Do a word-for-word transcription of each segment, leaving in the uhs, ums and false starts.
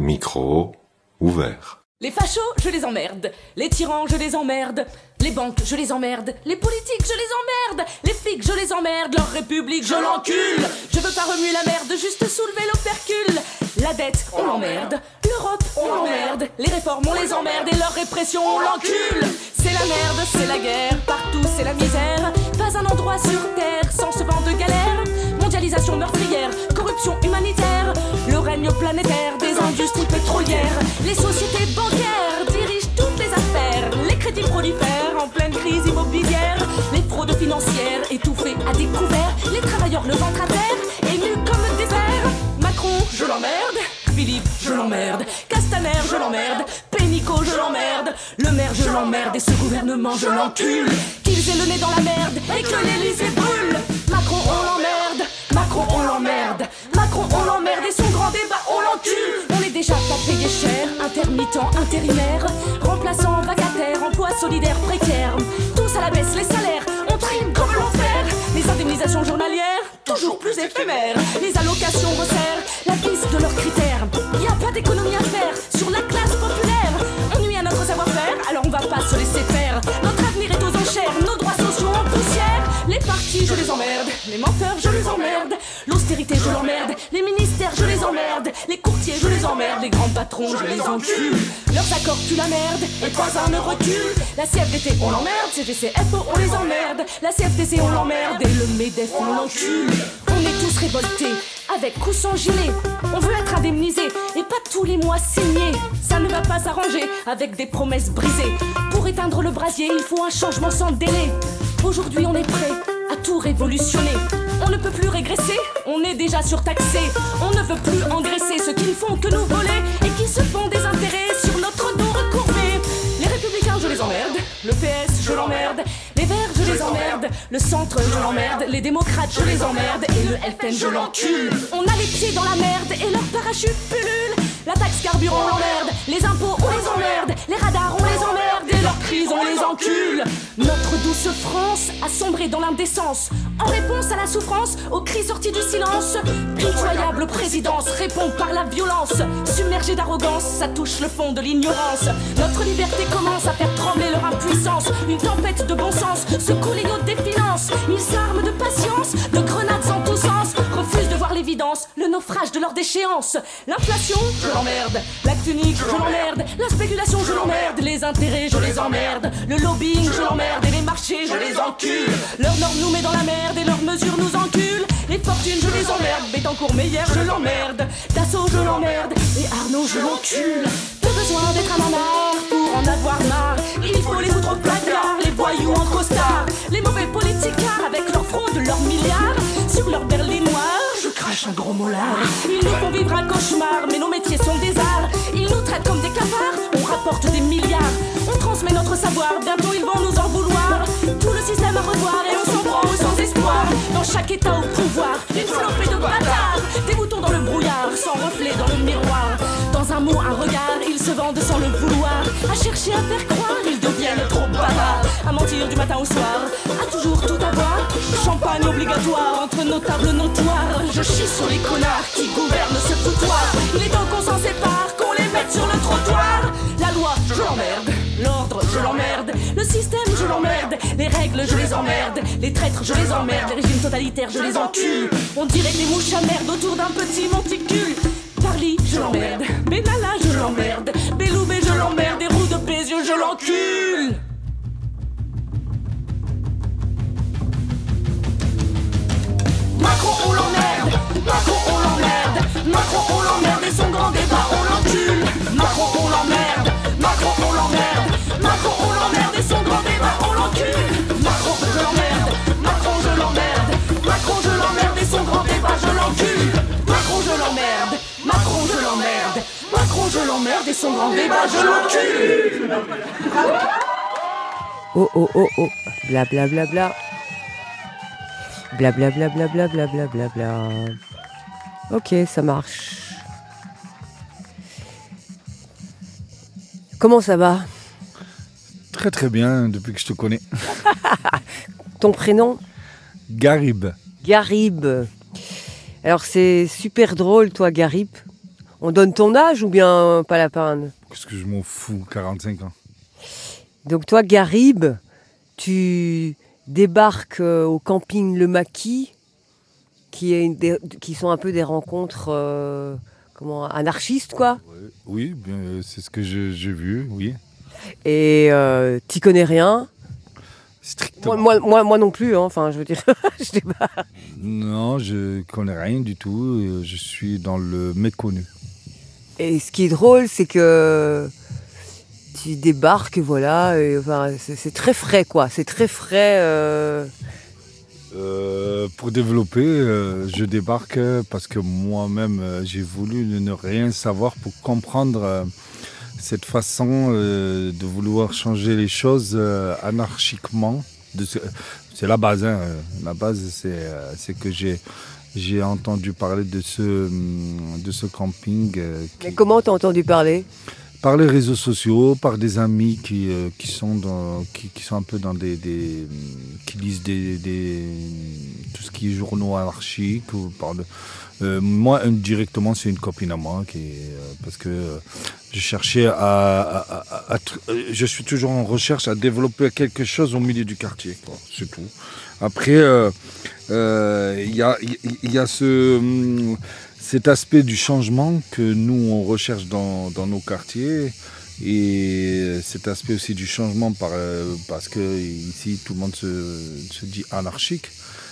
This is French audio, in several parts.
Micro ouvert. Les fachos, je les emmerde. Les tyrans, je les emmerde. Les banques, je les emmerde. Les politiques, je les emmerde. Les flics, je les emmerde. Leur république, je l'encule. Je veux pas remuer la merde, juste soulever l'opercule. La dette, on l'emmerde. L'Europe, on l'emmerde. Les réformes, on les emmerde. Et leur répression, on l'encule. C'est la merde, c'est la guerre. Partout, c'est la misère. Pas un endroit sur terre sans ce vent de galère. Mondialisation meurtrière, corruption humanitaire. Le règne planétaire des industries pétrolières. Les sociétés bancaires dirigent toutes les affaires. Les crédits prolifèrent en pleine crise immobilière. Les fraudes financières étouffées à découvert. Les travailleurs le ventre à terre, émus comme des vers. Macron, je l'emmerde. Philippe, je l'emmerde. Castaner, je l'emmerde. Pénicaud, je l'emmerde. Le maire, je l'emmerde. Et ce gouvernement, je l'encule. Qu'ils aient le nez dans la merde et que l'Élysée brûle. Macron, on l'emmerde. Macron, on l'emmerde. Macron, on l'emmerde. Et son grand débat, on l'encule. On est déjà pas payé cher. Intermittent, intérimaire. Remplaçant, vacataire, emploi solidaire, précaire. Tous à la baisse, les salaires. On trime comme l'enfer. Les indemnisations journalières, toujours plus éphémères. Les allocations resserrent la piste de leurs critères. Y a pas d'économie à faire sur la classe populaire. On nuit à notre savoir-faire, alors on va pas se laisser faire. Notre avenir est aux enchères, nos droits sociaux en poussière. Les partis, je les emmerde. Les menteurs, je les emmerde. L'austérité, je l'emmerde. Les ministères, je les emmerde. Les courtiers, je les emmerde. Les grands patrons, je les encule. Leurs accords puent la merde et pas un ne recule. La C F D T, on l'emmerde. C G C F O, on les emmerde. La C F T C, on l'emmerde. Et le MEDEF, on l'encule. On est tous révoltés, avec ou sans gilet. On veut être indemnisé et pas tous les mois signé. Ça ne va pas s'arranger avec des promesses brisées. Pour éteindre le brasier, il faut un changement sans délai. Aujourd'hui on est prêt à tout révolutionner. On ne peut plus régresser, on est déjà surtaxé. On ne veut plus engraisser ceux qui ne font que nous voler et qui se font des intérêts sur notre dos recourbé. Les républicains, je les emmerde. Le P S, je l'emmerde. Les Verts, je les emmerde. Le centre, je l'emmerde. Les démocrates, je les emmerde. Et le L P N, je l'encule. On a les pieds dans la merde et leur parachute pullule. La taxe carburant, on l'emmerde. Les impôts, on les emmerde. Les radars, on les emmerde. Et leurs crises, on les encule. Notre douce France a sombré dans l'indécence. En réponse à la souffrance, aux cris sortis du silence. Pitoyable présidence répond par la violence. Submergée d'arrogance, ça touche le fond de l'ignorance. Notre liberté commence à faire trembler leur impuissance. Une tempête de bon sens secoue les yachts des finances. Ils s'arment de patience, de grenades en tous sens. Refusent de voir l'évidence, le naufrage de leur déchéance. L'inflation, je l'emmerde. L'acte unique, je l'emmerde. La spéculation, je l'emmerde. Les intérêts, je les emmerde. Le lobbying, je l'emmerde. Et les marchés, je les encule. Leurs normes nous met dans la merde et leurs mesures nous enculent. Les fortunes, je les emmerde. Bettencourt, Meyer, je l'emmerde. Dassault, je l'emmerde. Et Arnaud, je l'encule. Pas besoin d'être un anard pour en avoir marre. Il faut les foutre au placard, les voyous en costard. Les mauvais politicards avec leurs fraudes, leurs milliards. Sur leur berlinoir, je crache un gros mollard. Ils nous font vivre un cauchemar, mais nos métiers sont des arts. Ils nous traitent comme des cafards, on rapporte des milliards. On transmet notre savoir, bientôt ils vont nous en vouloir. Tout le système à revoir et on s'en prend sans espoir. Dans chaque état au pouvoir, une flopée de bâtards. Des boutons dans le brouillard, sans reflet dans le miroir. Dans un mot, un regard, ils se vendent sans le vouloir. À chercher à faire croire, ils deviennent trop bavards. À mentir du matin au soir, à toujours tout avoir. Champagne obligatoire entre nos tables notoires. Je chie sur les connards qui gouvernent ce foutoir. Il est temps qu'on s'en sépare, qu'on les mette sur le trottoir. La loi, je l'emmerde. L'ordre, je l'emmerde. Le système, je l'emmerde. Les règles, je les emmerde. Les traîtres, je les emmerde. Les régimes totalitaires, je les encule. On dirait des mouches à merde autour d'un petit monticule. Parly, je l'emmerde. Benalla, je l'emmerde. Belloubet, je l'emmerde. Et Roux de Bézieux, je l'encule. Macron, on l'emmerde. Macron, on l'emmerde. Macron, on l'emmerde. Et son grand débat, on l'encule. Macron, on l'emmerde. Macron, on l'emmerde. Macron, on l'emmerde. Et son grand débat, on l'encule. Macron, je l'emmerde. Macron, je l'emmerde. Macron, je l'emmerde. Et son grand débat, je l'encule. Macron, je l'emmerde. Macron, je l'emmerde. Macron, je l'emmerde. Et son grand débat, je l'encule. Oh oh oh oh, bla bla bla bla. Bla bla bla bla bla bla bla bla bla. Ok, ça marche. Comment ça va ? Très très bien, depuis que je te connais. Ton prénom ? Garib. Garib. Alors c'est super drôle, toi, Garib. On donne ton âge ou bien pas la peine? Qu'est-ce que je m'en fous, quarante-cinq ans. Donc toi, Garib, tu débarques euh, au camping Le Maquis, qui, est une des- qui sont un peu des rencontres euh, comment, anarchistes, quoi. Ouais. Oui, bien, euh, c'est ce que je- j'ai vu, oui. Et euh, t'y connais rien. Strictement. Moi, moi, moi, moi non plus, hein. Enfin, je veux dire, je sais pas. Non, je connais rien du tout. euh, Je suis dans le méconnu. Et ce qui est drôle, c'est que tu débarques, voilà, et, enfin, c'est, c'est très frais, quoi. C'est très frais. euh, Euh, pour développer, euh, je débarque euh, parce que moi-même, euh, j'ai voulu ne ne rien savoir pour comprendre euh, cette façon euh, de vouloir changer les choses euh, anarchiquement. De ce- c'est la base. Hein. La base, c'est, euh, c'est que j'ai, j'ai entendu parler de ce, hum, de ce camping euh, qui- Mais comment t'as entendu parler? par les réseaux sociaux, par des amis qui, euh, qui, sont, dans, qui, qui sont un peu dans des... des qui lisent des, des, tout ce qui est journaux anarchiques. Ou par le- euh, moi, indirectement, c'est une copine à moi. Qui est, euh, parce que euh, je cherchais à, à- à- à tr- euh, je suis toujours en recherche à développer quelque chose au milieu du quartier. Quoi, c'est tout. Après, euh, euh, il y, a, il y a ce... hum, cet aspect du changement que nous, on recherche dans, dans nos quartiers, et cet aspect aussi du changement par, euh, parce que ici, tout le monde se, se dit anarchique.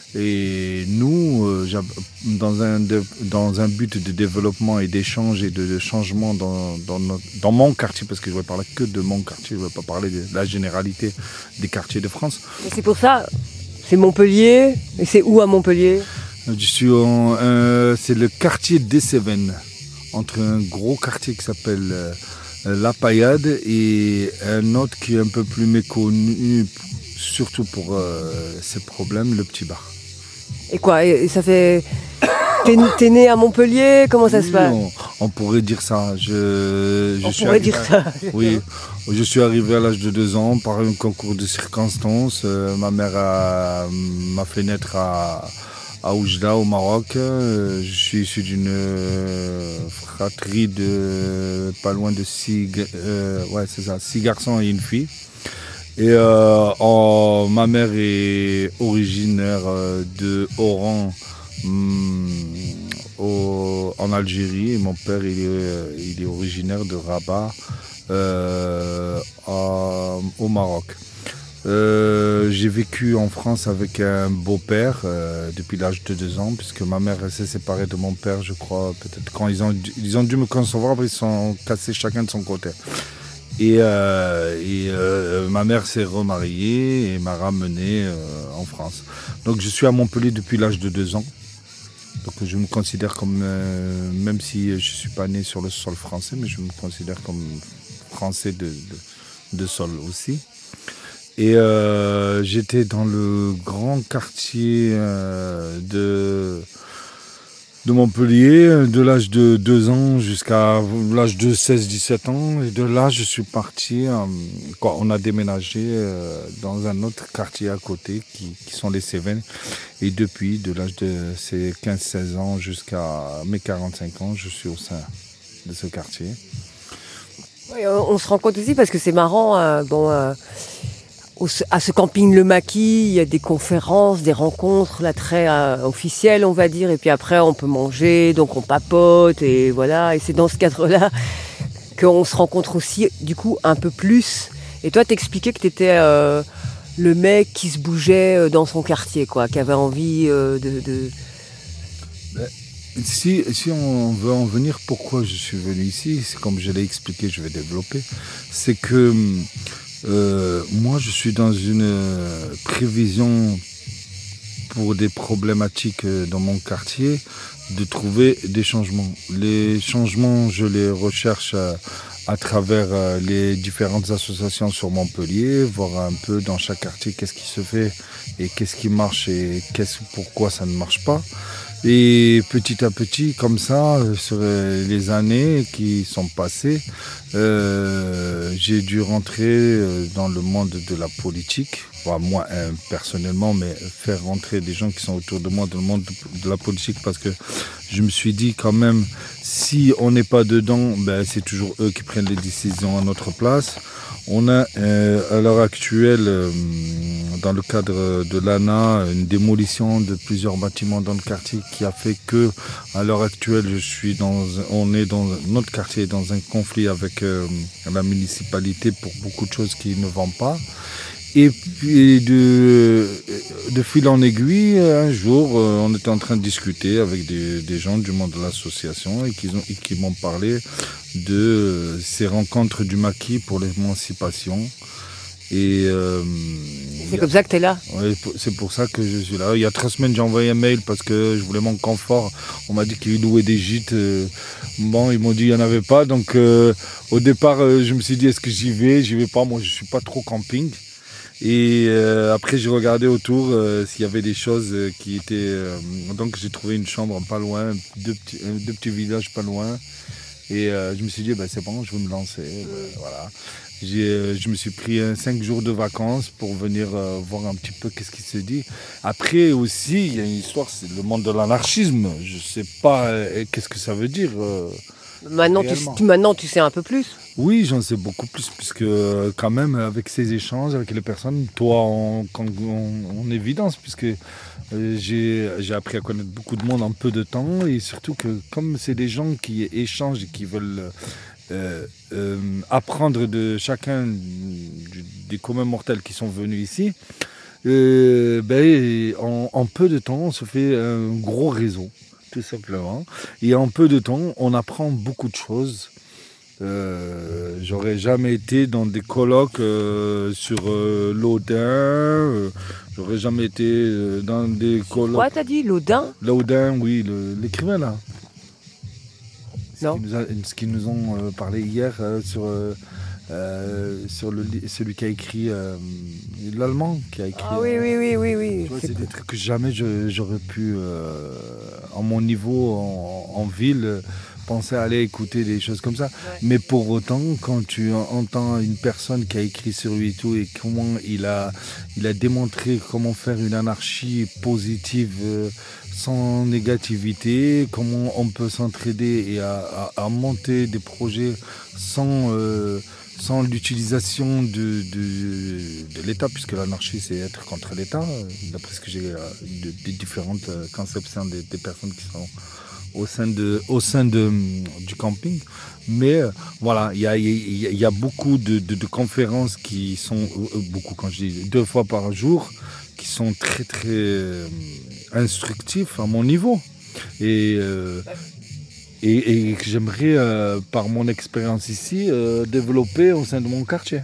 Et nous, euh, j'ab- dans, un de- dans un but de développement et d'échange et de, de changement dans, dans, notre- dans mon quartier, parce que je ne vais parler que de mon quartier, je ne vais pas parler de la généralité des quartiers de France. Et c'est pour ça, c'est Montpellier. Et c'est où à Montpellier? Je suis en, euh, c'est le quartier des Cévennes, entre un gros quartier qui s'appelle euh, La Paillade et un autre qui est un peu plus méconnu, surtout pour euh, ses problèmes, le Petit Bar. Et quoi? Et, et ça fait. T'es, t'es né à Montpellier? Comment ça se Oui, passe? on, on pourrait dire ça. Je, je On suis pourrait arrivé dire à- ça. Oui, je suis arrivé à l'âge de deux ans par un concours de circonstances. Euh, ma mère a- m'a fait naître à, à Oujda, au Maroc. Euh, je suis issu d'une euh, fratrie de pas loin de six, ga- euh, ouais, c'est ça, six garçons et une fille. Et euh, en- ma mère est originaire euh, de Oran, hum, au- en Algérie, et mon père il est, euh, il est originaire de Rabat, euh, en- au Maroc. Euh, j'ai vécu en France avec un beau-père euh, depuis l'âge de deux ans, puisque ma mère s'est séparée de mon père, je crois, peut-être quand ils ont, dû- ils ont dû me concevoir, après ils sont cassés chacun de son côté. Et, euh, et euh, ma mère s'est remariée et m'a ramené euh, en France. Donc je suis à Montpellier depuis l'âge de deux ans. Donc je me considère comme, euh, même si je ne suis pas né sur le sol français, mais je me considère comme français de, de, de sol aussi. Et euh, j'étais dans le grand quartier euh, de, de Montpellier, de l'âge de deux ans jusqu'à l'âge de seize dix-sept ans. Et de là, je suis parti, euh, quoi, on a déménagé euh, dans un autre quartier à côté, qui, qui sont les Cévennes. Et depuis, de l'âge de ces quinze seize ans jusqu'à mes quarante-cinq ans, je suis au sein de ce quartier. Oui, on, on se rend compte aussi parce que c'est marrant. euh, bon, euh, au- à ce camping Le Maquis, il y a des conférences, des rencontres, là très euh, officielles, on va dire. Et puis après, on peut manger, donc on papote et voilà. Et c'est dans ce cadre-là qu'on se rencontre aussi, du coup, un peu plus. Et toi, t'expliquais que t'étais euh, le mec qui se bougeait euh, dans son quartier, quoi, qui avait envie euh, de, de... Si, si on veut en venir, pourquoi je suis venu ici, c'est comme je l'ai expliqué, je vais développer, c'est que euh, moi je suis dans une euh, prévision pour des problématiques euh, dans mon quartier, de trouver des changements. Les changements, je les recherche euh, à travers euh, les différentes associations sur Montpellier, voir un peu dans chaque quartier qu'est-ce qui se fait et qu'est-ce qui marche et qu'est-ce, pourquoi ça ne marche pas. Et petit à petit, comme ça, sur les années qui sont passées, euh, j'ai dû rentrer dans le monde de la politique. Enfin, moi, hein, personnellement, mais faire rentrer des gens qui sont autour de moi dans le monde de, de la politique, parce que je me suis dit quand même, si on n'est pas dedans, ben, c'est toujours eux qui prennent les décisions à notre place. On a euh, à l'heure actuelle, euh, dans le cadre de l'A N A, une démolition de plusieurs bâtiments dans le quartier qui a fait que, à l'heure actuelle, je suis dans, on est dans notre quartier dans un conflit avec euh, la municipalité pour beaucoup de choses qui ne vont pas. Et puis de, de fil en aiguille, un jour, euh, on était en train de discuter avec des, des gens du monde de l'association et qui, ont, et qui m'ont parlé de euh, ces rencontres du maquis pour l'émancipation. Et euh, c'est comme ça que tu es là. Ouais, c'est pour ça que je suis là. Il y a trois semaines, j'ai envoyé un mail parce que je voulais mon confort. On m'a dit qu'ils louaient des gîtes. Bon, ils m'ont dit qu'il n'y en avait pas. Donc euh, au départ, euh, je me suis dit, est-ce que j'y vais? J'y vais pas. Moi, je ne suis pas trop camping. Et euh, après, j'ai regardé autour euh, s'il y avait des choses euh, qui étaient... Euh, donc, j'ai trouvé une chambre pas loin, deux petits, deux petits villages pas loin. Et euh, je me suis dit, bah, c'est bon, je vais me lancer. Bah, voilà. J'ai, euh, je me suis pris euh, cinq jours de vacances pour venir euh, voir un petit peu qu'est-ce qui se dit. Après aussi, il y a une histoire, c'est le monde de l'anarchisme. Je ne sais pas euh, qu'est-ce que ça veut dire. Euh, maintenant, tu, maintenant, tu sais un peu plus. Oui, j'en sais beaucoup plus, puisque euh, quand même, avec ces échanges avec les personnes, toi en, en, en évidence, puisque euh, j'ai, j'ai appris à connaître beaucoup de monde en peu de temps, et surtout que comme c'est des gens qui échangent et qui veulent euh, euh, apprendre de chacun du, des communs mortels qui sont venus ici, euh, ben, en, en peu de temps, on se fait un gros réseau, tout simplement, et en peu de temps, on apprend beaucoup de choses. Euh, j'aurais jamais été dans des colloques euh, sur euh, l'Odin, euh, j'aurais jamais été euh, dans des colloques... Quoi, t'as dit, l'Odin? L'Odin, oui, le, l'écrivain là. Non. Ce qu'ils nous, a, ce qu'ils nous ont euh, parlé hier euh, sur, euh, euh, sur le, celui qui a écrit, euh, l'Allemand qui a écrit... Ah oui, oui, oui, oui, oui. Tu vois, c'est, c'est des trucs que jamais je, j'aurais pu, euh, en mon niveau, en, en ville... penser à aller écouter des choses comme ça. Ouais. Mais pour autant, quand tu entends une personne qui a écrit sur lui et tout, et comment il a, il a démontré comment faire une anarchie positive euh, sans négativité, comment on peut s'entraider et à, à, à monter des projets sans, euh, sans l'utilisation de, de, de l'État, puisque l'anarchie c'est être contre l'État, d'après ce que j'ai, de, des différentes conceptions des, des personnes qui sont au sein de au sein de du camping, mais euh, voilà, il y a il y, y a beaucoup de, de, de conférences qui sont euh, beaucoup quand je dis deux fois par jour, qui sont très très euh, instructifs à mon niveau et euh, et, et que j'aimerais euh, par mon expérience ici euh, développer au sein de mon quartier.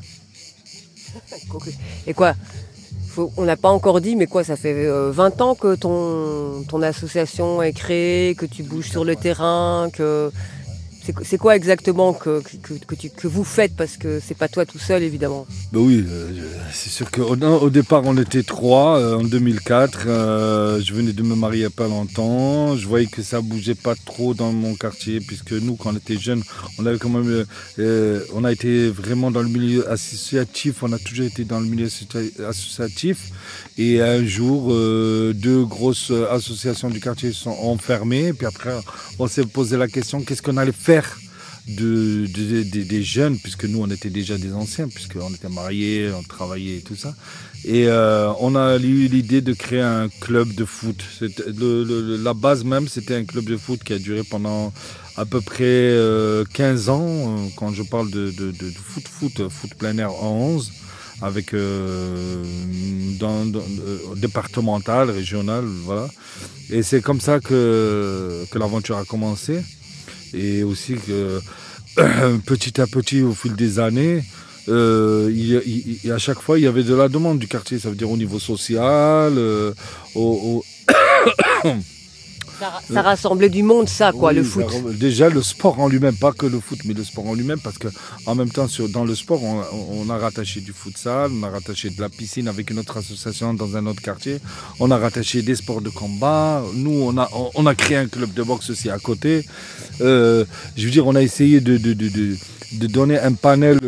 Et quoi? On n'a pas encore dit, mais quoi, ça fait vingt ans que ton, ton association est créée, que tu bouges sur le terrain, que... C'est, c'est quoi exactement que, que, que, tu, que vous faites? Parce que c'est pas toi tout seul, évidemment. Ben oui, euh, c'est sûr qu'au au départ, on était trois, euh, en deux mille quatre. Euh, je venais de me marier il n'y a pas longtemps. Je voyais que ça bougeait pas trop dans mon quartier, puisque nous, quand on était jeunes, on avait quand même... Euh, on a été vraiment dans le milieu associatif. On a toujours été dans le milieu associatif. Et un jour, euh, deux grosses associations du quartier sont enfermées. Puis après, on s'est posé la question, qu'est-ce qu'on allait faire de, de, de, des jeunes, puisque nous on était déjà des anciens, puisqu'on était mariés, on travaillait et tout ça. Et euh, on a eu l'idée de créer un club de foot. Le, le, la base même, c'était un club de foot qui a duré pendant à peu près euh, quinze ans. Quand je parle de, de, de, de foot, foot, foot plein air en onze, avec euh, dans, dans, euh, départemental, régional, voilà. Et c'est comme ça que, que l'aventure a commencé. Et aussi que petit à petit, au fil des années, euh, il, il, à chaque fois, il y avait de la demande du quartier. Ça veut dire au niveau social, euh, au, au Ça, ça rassemblait du monde, ça, quoi, Oui, le foot. Déjà, le sport en lui-même, pas que le foot, mais le sport en lui-même, parce qu'en même temps, sur, dans le sport, on, on a rattaché du futsal, on a rattaché de la piscine avec une autre association dans un autre quartier, on a rattaché des sports de combat, nous, on a, on, on a créé un club de boxe aussi à côté. Euh, je veux dire, on a essayé de, de, de, de, de donner un panel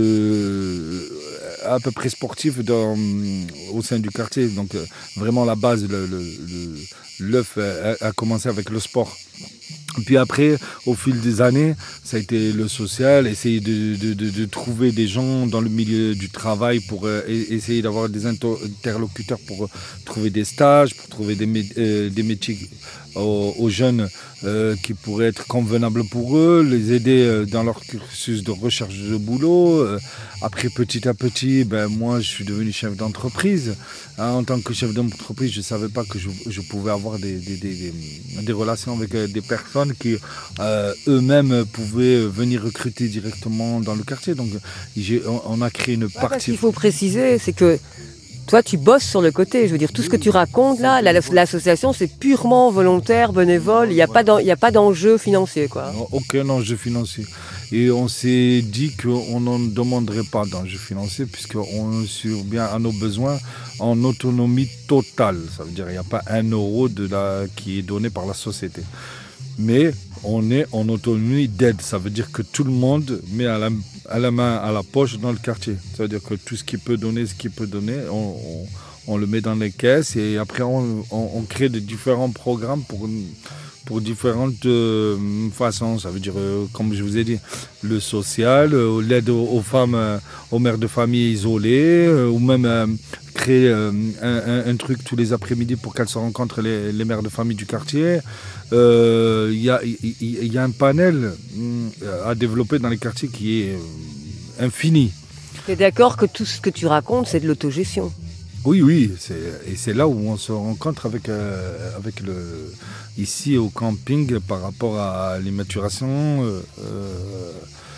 de... à peu près sportif dans, au sein du quartier. Donc euh, vraiment la base, le, le, le, l'œuf a, a commencé avec le sport. Puis après, au fil des années, ça a été le social, essayer de, de, de, de trouver des gens dans le milieu du travail pour euh, essayer d'avoir des interlocuteurs pour euh, trouver des stages, pour trouver des, mé- euh, des métiers aux, aux jeunes euh, qui pourraient être convenables pour eux, les aider euh, dans leur cursus de recherche de boulot. Euh, après, petit à petit, ben, moi, je suis devenu chef d'entreprise. Hein, en tant que chef d'entreprise, je ne savais pas que je, je pouvais avoir des, des, des, des, des relations avec euh, des personnes qui euh, eux-mêmes pouvaient venir recruter directement dans le quartier. Donc j'ai, on, on a créé une Ouais, parce partie. qu'il faut préciser, c'est que toi, tu bosses sur le côté. Je veux dire, tout ce que tu racontes là, la- l'association, c'est purement volontaire, bénévole. Il n'y a pas d'en- il y a pas d'enjeu financier, quoi. Aucun enjeu financier. Et on s'est dit qu'on n'en demanderait pas d'enjeu financier puisqu'on subvient à nos besoins en autonomie totale. Ça veut dire qu'il n'y a pas un euro de la, qui est donné par la société. Mais on est en autonomie d'aide. Ça veut dire que tout le monde met à la, à la main, à la poche dans le quartier. Ça veut dire que tout ce qu'il peut donner, ce qu'il peut donner, on, on, on le met dans les caisses et après on, on, on crée de différents programmes pour, pour différentes euh, façons. Ça veut dire, euh, comme je vous ai dit, le social, euh, l'aide aux, aux femmes, euh, aux mères de famille isolées, euh, ou même euh, créer euh, un, un, un truc tous les après-midi pour qu'elles se rencontrent, les, les mères de famille du quartier. Il euh, y, y, y a un panel euh, à développer dans les quartiers qui est euh, infini. Tu es d'accord que tout ce que tu racontes, c'est de l'autogestion? Oui, oui, c'est, et c'est là où on se rencontre avec, euh, avec le, ici au camping par rapport à l'immaturité. Euh, euh,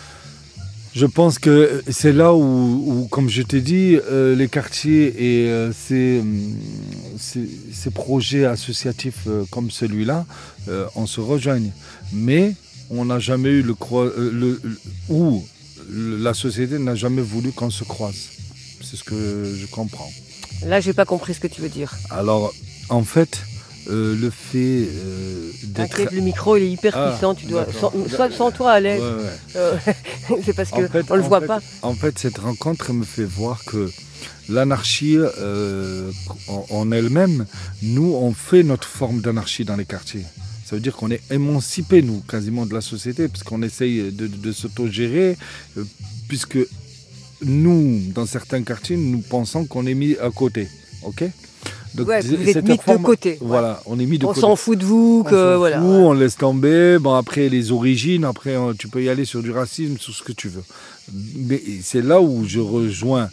je pense que c'est là où, où comme je t'ai dit, euh, les quartiers et euh, ces, ces, ces projets associatifs euh, comme celui-là, euh, on se rejoigne. Mais on n'a jamais eu le, croi- euh, le, le où la société n'a jamais voulu qu'on se croise. C'est ce que je comprends. Là, j'ai pas compris ce que tu veux dire. Alors, en fait, euh, le fait euh, d'être... T'inquiète, le micro, il est hyper Ah, puissant. Tu dois, d'accord. sans, sois, sans toi à l'aise. Ouais, ouais. Euh, c'est parce En que fait- on le en voit fait- pas. En fait, cette rencontre me fait voir que l'anarchie euh, en, en elle-même, nous, on fait notre forme d'anarchie dans les quartiers. Ça veut dire qu'on est émancipé, nous, quasiment de la société, parce qu'on essaye de, de, de s'autogérer, euh, puisque nous, dans certains quartiers, nous pensons qu'on est mis à côté. Ok ? Donc, Ouais, c'est- vous êtes cette mis de forme- côté. Voilà, on est mis de On côté. s'en fout de vous, On que s'en voilà. fout, on laisse tomber. Bon, après, les origines, après, on- tu peux y aller sur du racisme, sur ce que tu veux. Mais c'est là où je rejoins...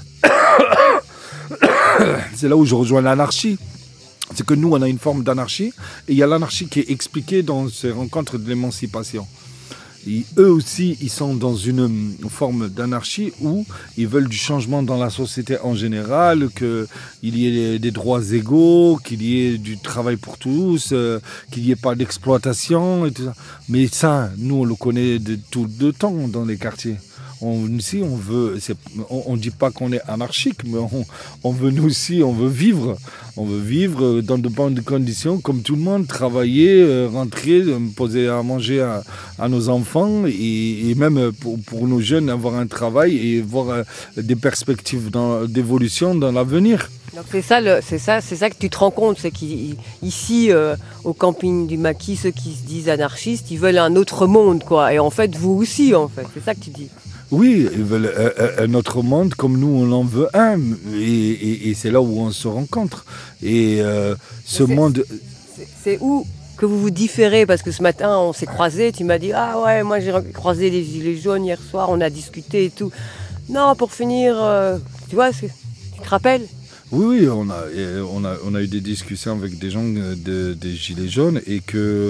c'est là où je rejoins l'anarchie. C'est que nous, on a une forme d'anarchie, et il y a l'anarchie qui est expliquée dans ces rencontres de l'émancipation. Et eux aussi, ils sont dans une forme d'anarchie où ils veulent du changement dans la société en général, qu'il y ait des droits égaux, qu'il y ait du travail pour tous, euh, qu'il n'y ait pas d'exploitation et tout ça. Mais ça, nous, on le connaît de tout le temps dans les quartiers. On, ici, on veut, c'est, on ne dit pas qu'on est anarchique, mais on, on veut nous aussi, on veut vivre. On veut vivre dans de bonnes conditions, comme tout le monde, travailler, euh, rentrer, euh, poser à manger à, à nos enfants et, et même pour, pour nos jeunes, avoir un travail et voir euh, des perspectives dans, d'évolution dans l'avenir. Donc c'est ça, le, c'est ça, c'est ça que tu te rends compte, c'est qu'ici, euh, au camping du Maquis, ceux qui se disent anarchistes, ils veulent un autre monde, quoi. Et en fait, vous aussi, en fait, c'est ça que tu dis. Oui, ils veulent un, un autre monde comme nous, on en veut un. Et, et, et c'est là où on se rencontre. Et euh, ce c'est, monde... C'est, c'est où que vous vous différez? Parce que ce matin, on s'est croisés, tu m'as dit « Ah ouais, moi j'ai croisé les gilets jaunes hier soir, on a discuté et tout. » Non, pour finir, euh, tu vois, c'est, tu te rappelles? Oui, oui, on a, on, a, on a eu des discussions avec des gens de, des Gilets jaunes et que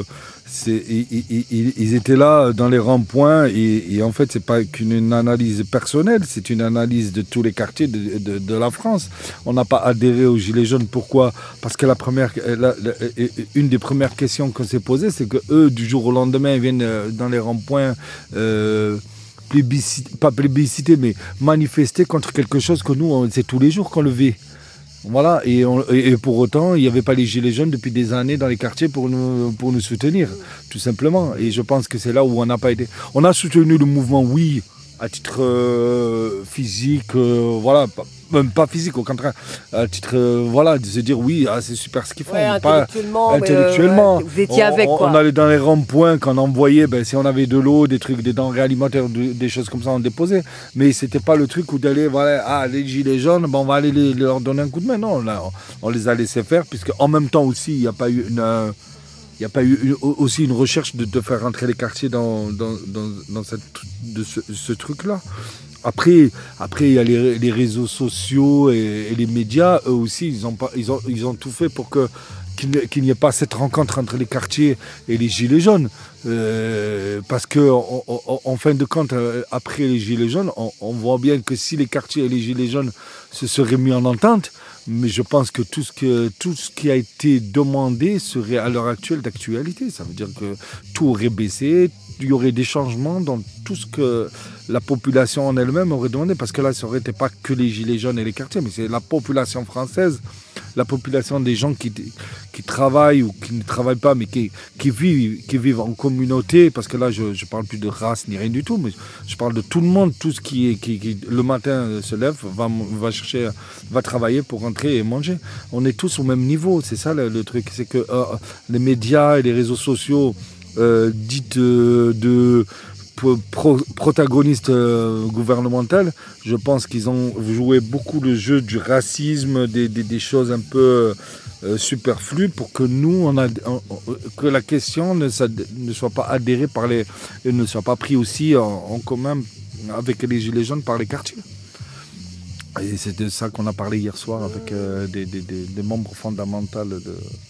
c'est, ils, ils, ils étaient là dans les ronds-points et, et en fait, c'est pas qu'une analyse personnelle, c'est une analyse de tous les quartiers de, de, de la France. On n'a pas adhéré aux Gilets jaunes. Pourquoi ? Parce que la première, la, la, une des premières questions qu'on s'est posées, c'est que eux, du jour au lendemain, ils viennent dans les ronds-points. Euh, plébisciter, pas plébisciter, mais manifester contre quelque chose que nous, on, c'est tous les jours qu'on le vit. Voilà, et, on, et pour autant, il n'y avait pas les Gilets jaunes depuis des années dans les quartiers pour nous, pour nous soutenir, tout simplement. Et je pense que c'est là où on n'a pas été. On a soutenu le mouvement, oui, à titre euh, physique, euh, voilà, pas, même pas physique, au contraire, à titre, euh, voilà, de se dire oui, ah, c'est super ce qu'ils font. Ouais, intellectuellement, pas, intellectuellement. Euh, ouais, vous étiez on, avec, quoi. On allait dans les ronds-points, quand on envoyait, ben, si on avait de l'eau, des trucs, des denrées alimentaires, de, des choses comme ça, on déposait. Mais c'était pas le truc où d'aller, voilà, ah, les gilets jaunes, ben, on va aller les, leur donner un coup de main. Non, là, on, on les a laissés faire, puisque en même temps aussi, il n'y a pas eu une... Euh, Il n'y a pas eu une, aussi une recherche de, de faire rentrer les quartiers dans, dans, dans, dans cette, de ce, ce truc-là. Après, après, il y a les, les réseaux sociaux et, et les médias, eux aussi, ils ont, pas, ils ont, ils ont tout fait pour que, qu'il, qu'il n'y ait pas cette rencontre entre les quartiers et les gilets jaunes. Euh, parce qu'en en, en fin de compte, après les gilets jaunes, on, on voit bien que si les quartiers et les gilets jaunes se seraient mis en entente, mais je pense que tout ce, que tout ce qui a été demandé serait à l'heure actuelle d'actualité. Ça veut dire que tout aurait baissé, il y aurait des changements dans tout ce que la population en elle-même aurait demandé. Parce que là, ça n'aurait été pas que les gilets jaunes et les quartiers, mais c'est la population française, la population des gens qui, qui travaillent ou qui ne travaillent pas, mais qui, qui, vivent, qui vivent en communauté. Parce que là, je ne parle plus de race ni rien du tout, mais je parle de tout le monde, tout ce qui, qui, qui le matin se lève, va, va chercher, va travailler pour rentrer et manger. On est tous au même niveau, c'est ça le, le truc. C'est que euh, les médias et les réseaux sociaux euh, dites euh, de pro, protagonistes euh, gouvernementales, je pense qu'ils ont joué beaucoup le jeu du racisme, des, des, des choses un peu euh, superflues pour que nous, on a, on, que la question ne, ne soit pas adhérée par les, et ne soit pas prise aussi en, en commun avec les gilets jaunes par les quartiers. Et c'est de ça qu'on a parlé hier soir avec euh, des, des, des, des membres fondamentaux de,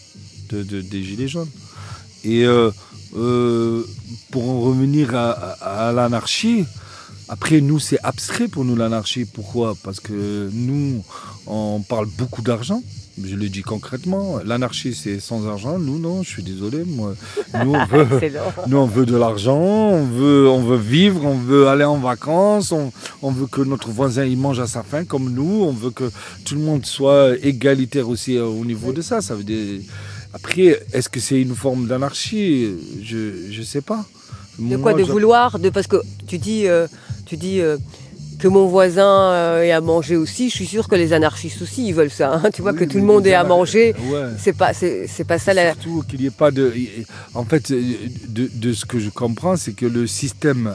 de, de, des Gilets jaunes. Et euh, euh, pour en revenir à, à, à l'anarchie, après nous c'est abstrait pour nous l'anarchie. Pourquoi ? Parce que nous on parle beaucoup d'argent. Je le dis concrètement, l'anarchie c'est sans argent, nous non, je suis désolé, moi, nous on veut, nous, on veut de l'argent, on veut, on veut vivre, on veut aller en vacances, on, on veut que notre voisin il mange à sa faim comme nous, on veut que tout le monde soit égalitaire aussi au niveau de ça. Ça veut dire... Après, est-ce que c'est une forme d'anarchie ? Je ne sais pas. De quoi ? Moi, de je... vouloir de, Parce que tu dis... Euh, tu dis euh... que mon voisin euh, ait à manger aussi, je suis sûre que les anarchistes aussi, ils veulent ça. Hein. Tu vois, oui, que tout le monde ait à manger, ouais. c'est pas, c'est, c'est pas ça. La... Surtout qu'il n'y ait pas de... En fait, de, de ce que je comprends, c'est que le système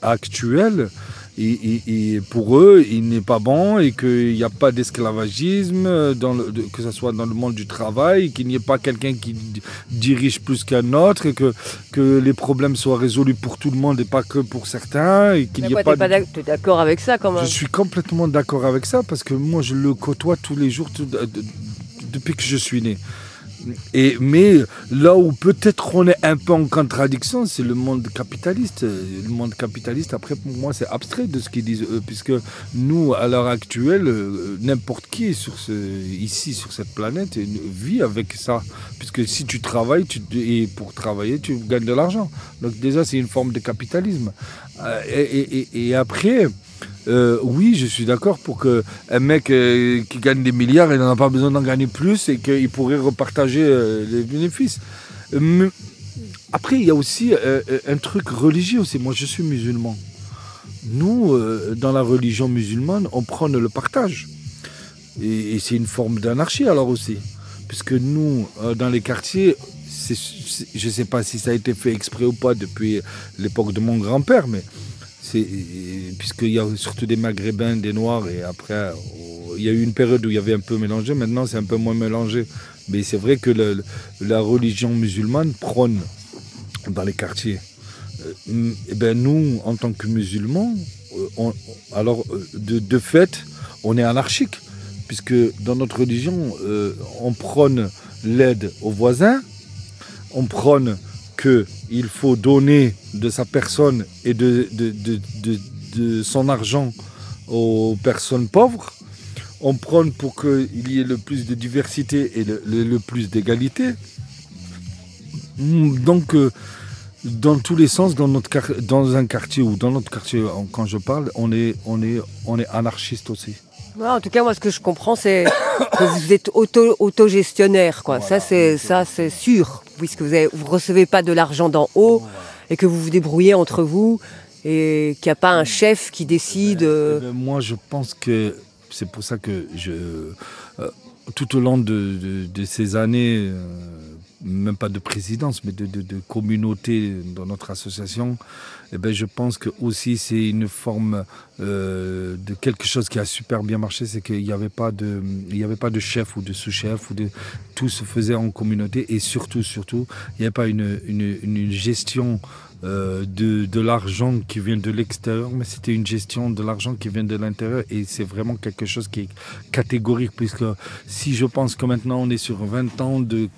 actuel, et, et, et pour eux, il n'est pas bon et qu'il n'y a pas d'esclavagisme, dans le, de, que ce soit dans le monde du travail, qu'il n'y ait pas quelqu'un qui dirige plus qu'un autre, et que, que les problèmes soient résolus pour tout le monde et pas que pour certains. Et qu'il Mais n'y quoi, ait pas t'es, pas t'es d'accord avec ça quand même ? Je suis complètement d'accord avec ça parce que moi, je le côtoie tous les jours tout, de, de, depuis que je suis né. Et, mais là où peut-être on est un peu en contradiction, c'est le monde capitaliste. Le monde capitaliste, après, pour moi, c'est abstrait de ce qu'ils disent eux, puisque nous, à l'heure actuelle, n'importe qui sur ce, ici, sur cette planète, vit avec ça. Puisque si tu travailles, tu, et pour travailler, tu gagnes de l'argent. Donc déjà, c'est une forme de capitalisme. Et, et, et, et après... Euh, oui, je suis d'accord pour qu'un mec euh, qui gagne des milliards, il n'en a pas besoin d'en gagner plus et qu'il pourrait repartager euh, les bénéfices. Mais après, il y a aussi euh, un truc religieux aussi. Moi, je suis musulman. Nous, euh, dans la religion musulmane, on prône le partage. Et, et c'est une forme d'anarchie alors aussi. Puisque nous, euh, dans les quartiers, c'est, c'est, je ne sais pas si ça a été fait exprès ou pas depuis l'époque de mon grand-père, mais... C'est, puisqu'il y a surtout des Maghrébins, des Noirs, et après, il y a eu une période où il y avait un peu mélangé, maintenant c'est un peu moins mélangé. Mais c'est vrai que le, la religion musulmane prône dans les quartiers. Et ben nous, en tant que musulmans, on, alors de, de fait, on est anarchique, puisque dans notre religion, euh, on prône l'aide aux voisins, on prône qu'il faut donner de sa personne et de, de, de, de, de son argent aux personnes pauvres, on prône pour qu'il y ait le plus de diversité et le, le, le plus d'égalité. Donc, euh, dans tous les sens, dans, notre, dans un quartier ou dans notre quartier, quand je parle, on est, on est, on est anarchiste aussi. Ouais, en tout cas, moi, ce que je comprends, c'est que vous êtes auto, autogestionnaire, quoi. Voilà, ça, c'est, ça, c'est sûr, puisque vous ne recevez pas de l'argent d'en haut voilà. Et que vous vous débrouillez entre vous et qu'il n'y a pas un chef qui décide. Eh bien, moi, je pense que c'est pour ça que je, euh, tout au long de, de, de ces années, euh, même pas de présidence, mais de, de, de communauté dans notre association, eh ben, je pense que aussi c'est une forme euh, de quelque chose qui a super bien marché, c'est qu'il n'y avait pas de, il n'y avait pas de chef ou de sous-chef, ou de, tout se faisait en communauté et surtout, surtout, il n'y avait pas une, une, une gestion euh, de, de l'argent qui vient de l'extérieur, mais c'était une gestion de l'argent qui vient de l'intérieur et c'est vraiment quelque chose qui est catégorique, puisque si je pense que maintenant on est sur vingt ans de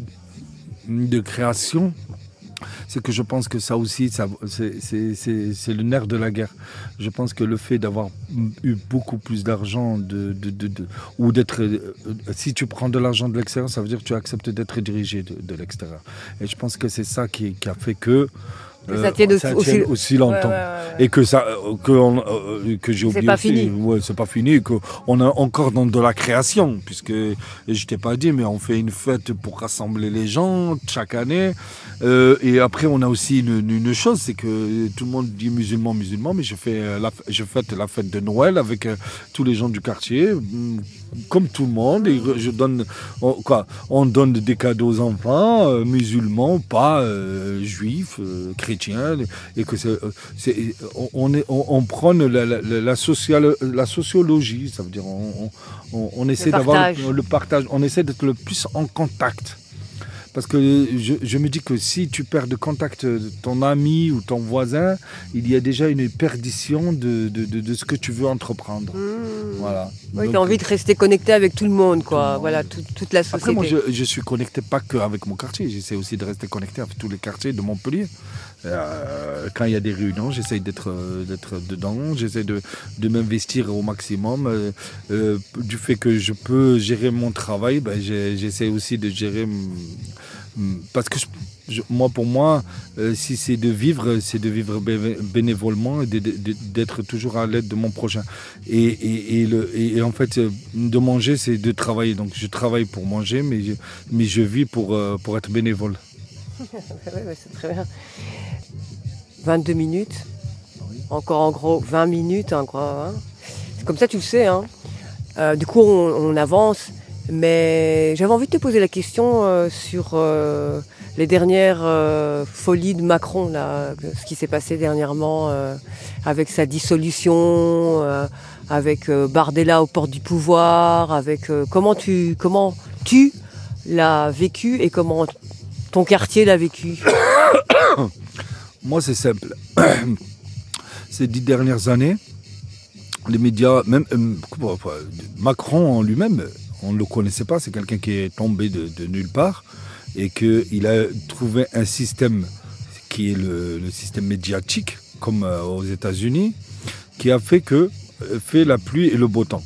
de création, c'est que je pense que ça aussi, ça, c'est, c'est, c'est, c'est le nerf de la guerre. Je pense que le fait d'avoir eu beaucoup plus d'argent, de, de, de, de, ou d'être... Euh, si tu prends de l'argent de l'extérieur, ça veut dire que tu acceptes d'être dirigé de, de l'extérieur. Et je pense que c'est ça qui, qui a fait que... Euh, ça tient aussi, aussi, aussi longtemps. Ouais, ouais, ouais. Et que, ça, que, on, euh, que j'ai oublié c'est pas aussi, fini. Ouais, c'est pas fini. Qu'on est encore dans de la création. Puisque, je t'ai pas dit, mais on fait une fête pour rassembler les gens chaque année. Euh, et après, on a aussi une, une chose, c'est que tout le monde dit musulman, musulman, mais je, fais la, je fête la fête de Noël avec euh, tous les gens du quartier, comme tout le monde. Et je donne, on, quoi, on donne des cadeaux aux enfants, euh, musulmans, pas euh, juifs, euh, chrétiens. Et que c'est, c'est, on, est, on, on prône la, la, la, social, la sociologie, ça veut dire on, on, on essaie le d'avoir partage. Le, le partage, on essaie d'être le plus en contact. Parce que je, je me dis que si tu perds de contact ton ami ou ton voisin, il y a déjà une perdition de, de, de, de ce que tu veux entreprendre. Mmh. Voilà. Oui, tu as envie de rester connecté avec tout le monde, quoi. Tout le monde. Voilà, tout, toute la société. Après, moi, je, je suis connecté pas qu'avec mon quartier. J'essaie aussi de rester connecté avec tous les quartiers de Montpellier. Euh, quand il y a des réunions, j'essaie d'être, d'être dedans. J'essaie de, de m'investir au maximum. Euh, euh, du fait que je peux gérer mon travail, ben, j'essaie aussi de gérer... Parce que je, je, moi, pour moi, euh, si c'est de vivre, c'est de vivre bé- bénévolement et de, de, de, d'être toujours à l'aide de mon prochain. Et, et, et, le, et, et en fait, de manger, c'est de travailler. Donc, je travaille pour manger, mais je, mais je vis pour, euh, pour être bénévole. Oui, c'est très bien. vingt-deux minutes. Oui. Encore en gros vingt minutes. Hein, quoi, hein. C'est comme ça, tu le sais. Hein. Euh, du coup, on, on avance. Mais j'avais envie de te poser la question euh, sur euh, les dernières euh, folies de Macron, là, ce qui s'est passé dernièrement euh, avec sa dissolution, euh, avec euh, Bardella aux portes du pouvoir, avec euh, comment tu comment tu l'as vécu et comment ton quartier l'a vécu. Moi, c'est simple. Ces dix dernières années, les médias, même euh, Macron en lui-même. On ne le connaissait pas, c'est quelqu'un qui est tombé de, de nulle part et qu'il a trouvé un système qui est le, le système médiatique, comme euh, aux États-Unis, qui a fait, que, fait la pluie et le beau temps.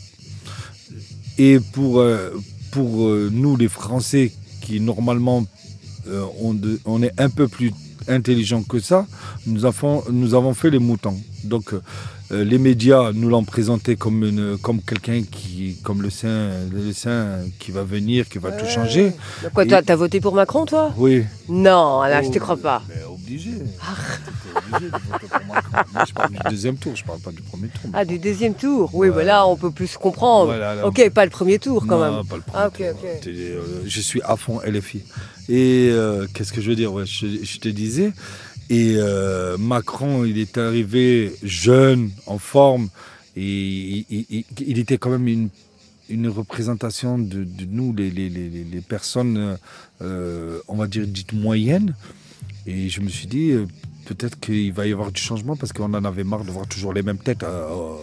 Et pour, euh, pour euh, nous, les Français, qui normalement, euh, on, de, on est un peu plus intelligents que ça, nous avons, nous avons fait les moutons. Donc, euh, les médias nous l'ont présenté comme, une, comme quelqu'un qui, comme le saint, le saint qui va venir, qui va ouais. tout changer. Donc quoi, toi, t'as voté pour Macron, toi ? Oui. Non, là, oh, je te crois pas. Mais obligé. obligé de voter pour Macron. Moi, je parle du deuxième tour, je parle pas du premier tour. Ah, du deuxième tour. Oui, ouais. Voilà, on peut plus comprendre. Voilà, là, ok, on... pas le premier tour, quand non, même. pas le premier ah, okay, tour. Okay. Euh, je suis à fond L F I. Et euh, qu'est-ce que je veux dire ouais, je, je te disais. Et euh, Macron, il est arrivé jeune, en forme, et il, il, il était quand même une, une représentation de, de nous, les, les, les, les personnes, euh, on va dire, dites moyennes. Et je me suis dit, euh, peut-être qu'il va y avoir du changement, parce qu'on en avait marre de voir toujours les mêmes têtes. Euh,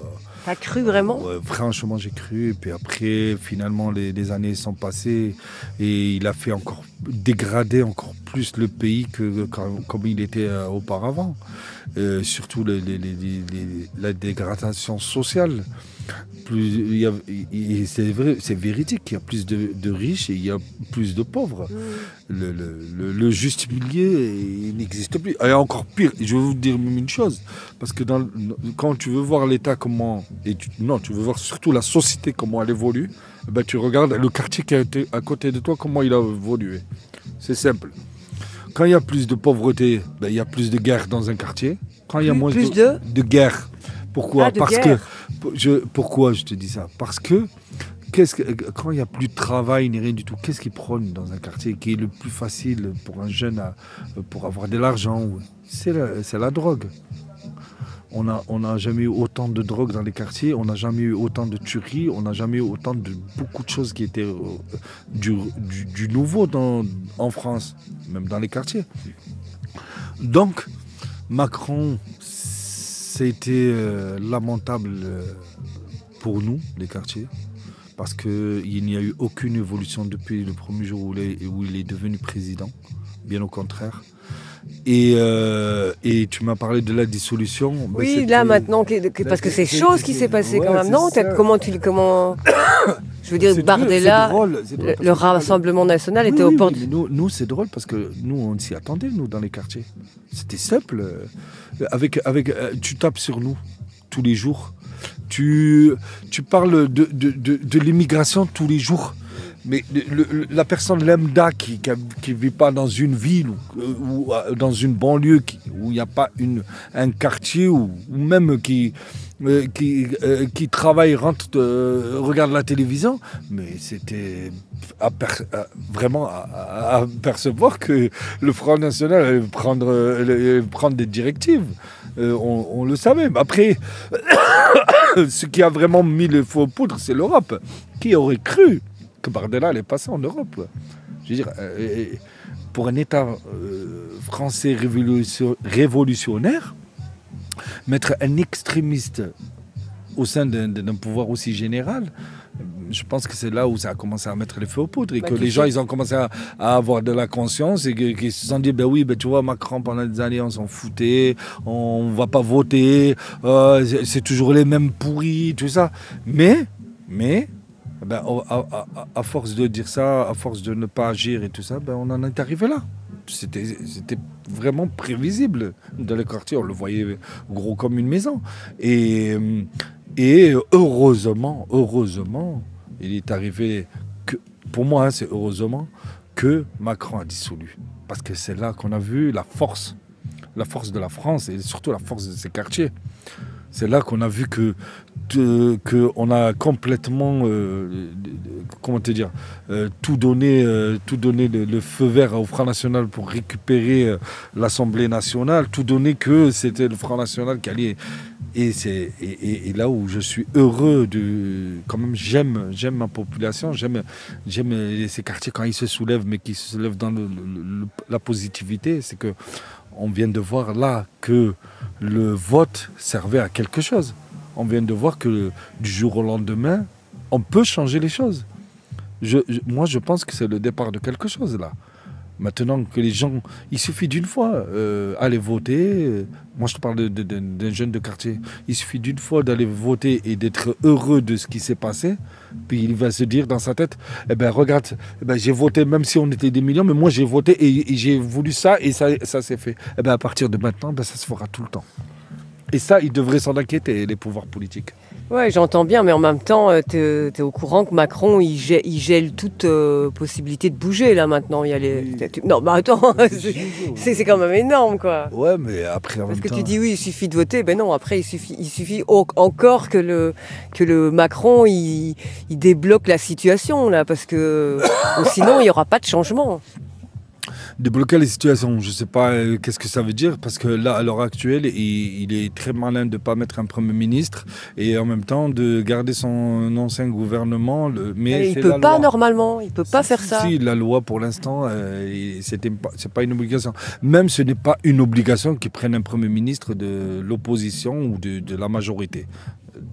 T'as cru vraiment ? Ouais, franchement, j'ai cru. Et puis après, finalement, les, les années sont passées et il a fait encore dégrader encore plus le pays que comme, comme il était euh, auparavant. Euh, surtout les, les, les, les, la dégradation sociale. Plus, il y a, il, c'est vrai, c'est véridique. Il y a plus de, de riches et il y a plus de pauvres. Mmh. Le, le, le, le juste milieu, il n'existe plus. Et encore pire, je vais vous dire même une chose, parce que dans, quand tu veux voir l'État comment, et tu, non, tu veux voir surtout la société comment elle évolue, ben tu regardes le quartier qui a été à côté de toi comment il a évolué. C'est simple. Quand il y a plus de pauvreté, ben, il y a plus de guerre dans un quartier. Quand il y a plus, moins plus de, de... de guerre. Pourquoi ? Ah, de Parce guerre. que je, pourquoi je te dis ça ? Parce que, qu'est-ce que quand il n'y a plus de travail ni rien du tout, qu'est-ce qui prône dans un quartier qui est le plus facile pour un jeune à, pour avoir de l'argent ? C'est la, c'est la drogue. On n'a on a jamais eu autant de drogue dans les quartiers, on n'a jamais eu autant de tueries, on n'a jamais eu autant de beaucoup de choses qui étaient euh, du, du, du nouveau dans, en France, même dans les quartiers. Donc, Macron, c'était euh, lamentable euh, pour nous, les quartiers, parce qu'il n'y a eu aucune évolution depuis le premier jour où il est, où il est devenu président, bien au contraire. Et, euh, et tu m'as parlé de la dissolution. Oui, bah, là maintenant, que, que, parce que c'est chaud ce qui s'est passé ouais, quand même. Non, comment tu comment je veux dire, Bardella, drôle, le, le Rassemblement national oui, était oui, au port. Oui, nous, nous, c'est drôle parce que nous, on s'y attendait, nous, dans les quartiers. C'était simple. Avec, avec, tu tapes sur nous tous les jours. Tu, tu parles de, de, de, de l'immigration tous les jours. Mais le, le, la personne lambda qui ne vit pas dans une ville ou, ou dans une banlieue qui, où il n'y a pas une, un quartier ou, ou même qui, euh, qui, euh, qui travaille, rentre, euh, regarde la télévision, mais c'était à per, à, vraiment à, à percevoir que le Front National allait prendre, allait prendre des directives. Euh, on, on le savait. Après, ce qui a vraiment mis le feu aux poudres, c'est l'Europe. Qui aurait cru que Bardella allait passer en Europe. Je veux dire, euh, pour un État euh, français révolution, révolutionnaire, mettre un extrémiste au sein d'un, d'un pouvoir aussi général, je pense que c'est là où ça a commencé à mettre les feux aux poudres et bah, que les gens ils ont commencé à, à avoir de la conscience et qu'ils se sont dit ben oui ben tu vois Macron pendant des années on s'en foutait, on va pas voter, euh, c'est, c'est toujours les mêmes pourris tout ça, mais mais Ben, à, à, à force de dire ça, à force de ne pas agir et tout ça, ben, on en est arrivé là. C'était, c'était vraiment prévisible dans les quartiers. On le voyait gros comme une maison. Et, et heureusement, heureusement, il est arrivé que, pour moi, hein, c'est heureusement que Macron a dissolu. Parce que c'est là qu'on a vu la force, la force de la France et surtout la force de ses quartiers. C'est là qu'on a vu que de, que on a complètement euh, de, de, comment te dire euh, tout donné euh, tout donné le, le feu vert au Front National pour récupérer euh, l'Assemblée nationale, tout donné que c'était le Front National qui allait et c'est et, et, et là où je suis heureux de quand même j'aime j'aime ma population, j'aime j'aime ces quartiers quand ils se soulèvent mais qui se soulèvent dans le, le, le, la positivité, c'est que on vient de voir là que le vote servait à quelque chose. On vient de voir que du jour au lendemain, on peut changer les choses. Je, je, moi, je pense que c'est le départ de quelque chose là. Maintenant que les gens, il suffit d'une fois euh, aller voter. Euh, moi, je te parle de, de, de, d'un jeune de quartier. Il suffit d'une fois d'aller voter et d'être heureux de ce qui s'est passé. Puis il va se dire dans sa tête, eh ben regarde, eh ben, j'ai voté même si on était des millions, mais moi j'ai voté et, et j'ai voulu ça et ça, ça s'est fait. Eh ben à partir de maintenant, ben, ça se fera tout le temps. Et ça, ils devraient s'en inquiéter, les pouvoirs politiques. Ouais, j'entends bien, mais en même temps, tu es au courant que Macron, il gèle, il gèle toute euh, possibilité de bouger, là, maintenant. Il y a les... oui. Non, mais attends, c'est, c'est, c'est quand même énorme, quoi. Ouais, mais après, en Parce même que temps... tu dis, oui, il suffit de voter. Ben non, après, il suffit, il suffit au- encore que le, que le Macron, il, il débloque la situation, là, parce que sinon, il n'y aura pas de changement. Débloquer les situations, je ne sais pas euh, qu'est-ce que ça veut dire, parce que là, à l'heure actuelle, il, il est très malin de ne pas mettre un Premier ministre et en même temps de garder son ancien gouvernement. Le, mais il ne peut pas loi. Normalement, il ne peut pas si, faire si, ça. Si, la loi pour l'instant, euh, ce n'est pas, c'est pas une obligation. Même ce n'est pas une obligation qu'ils prennent un Premier ministre de l'opposition ou de, de la majorité.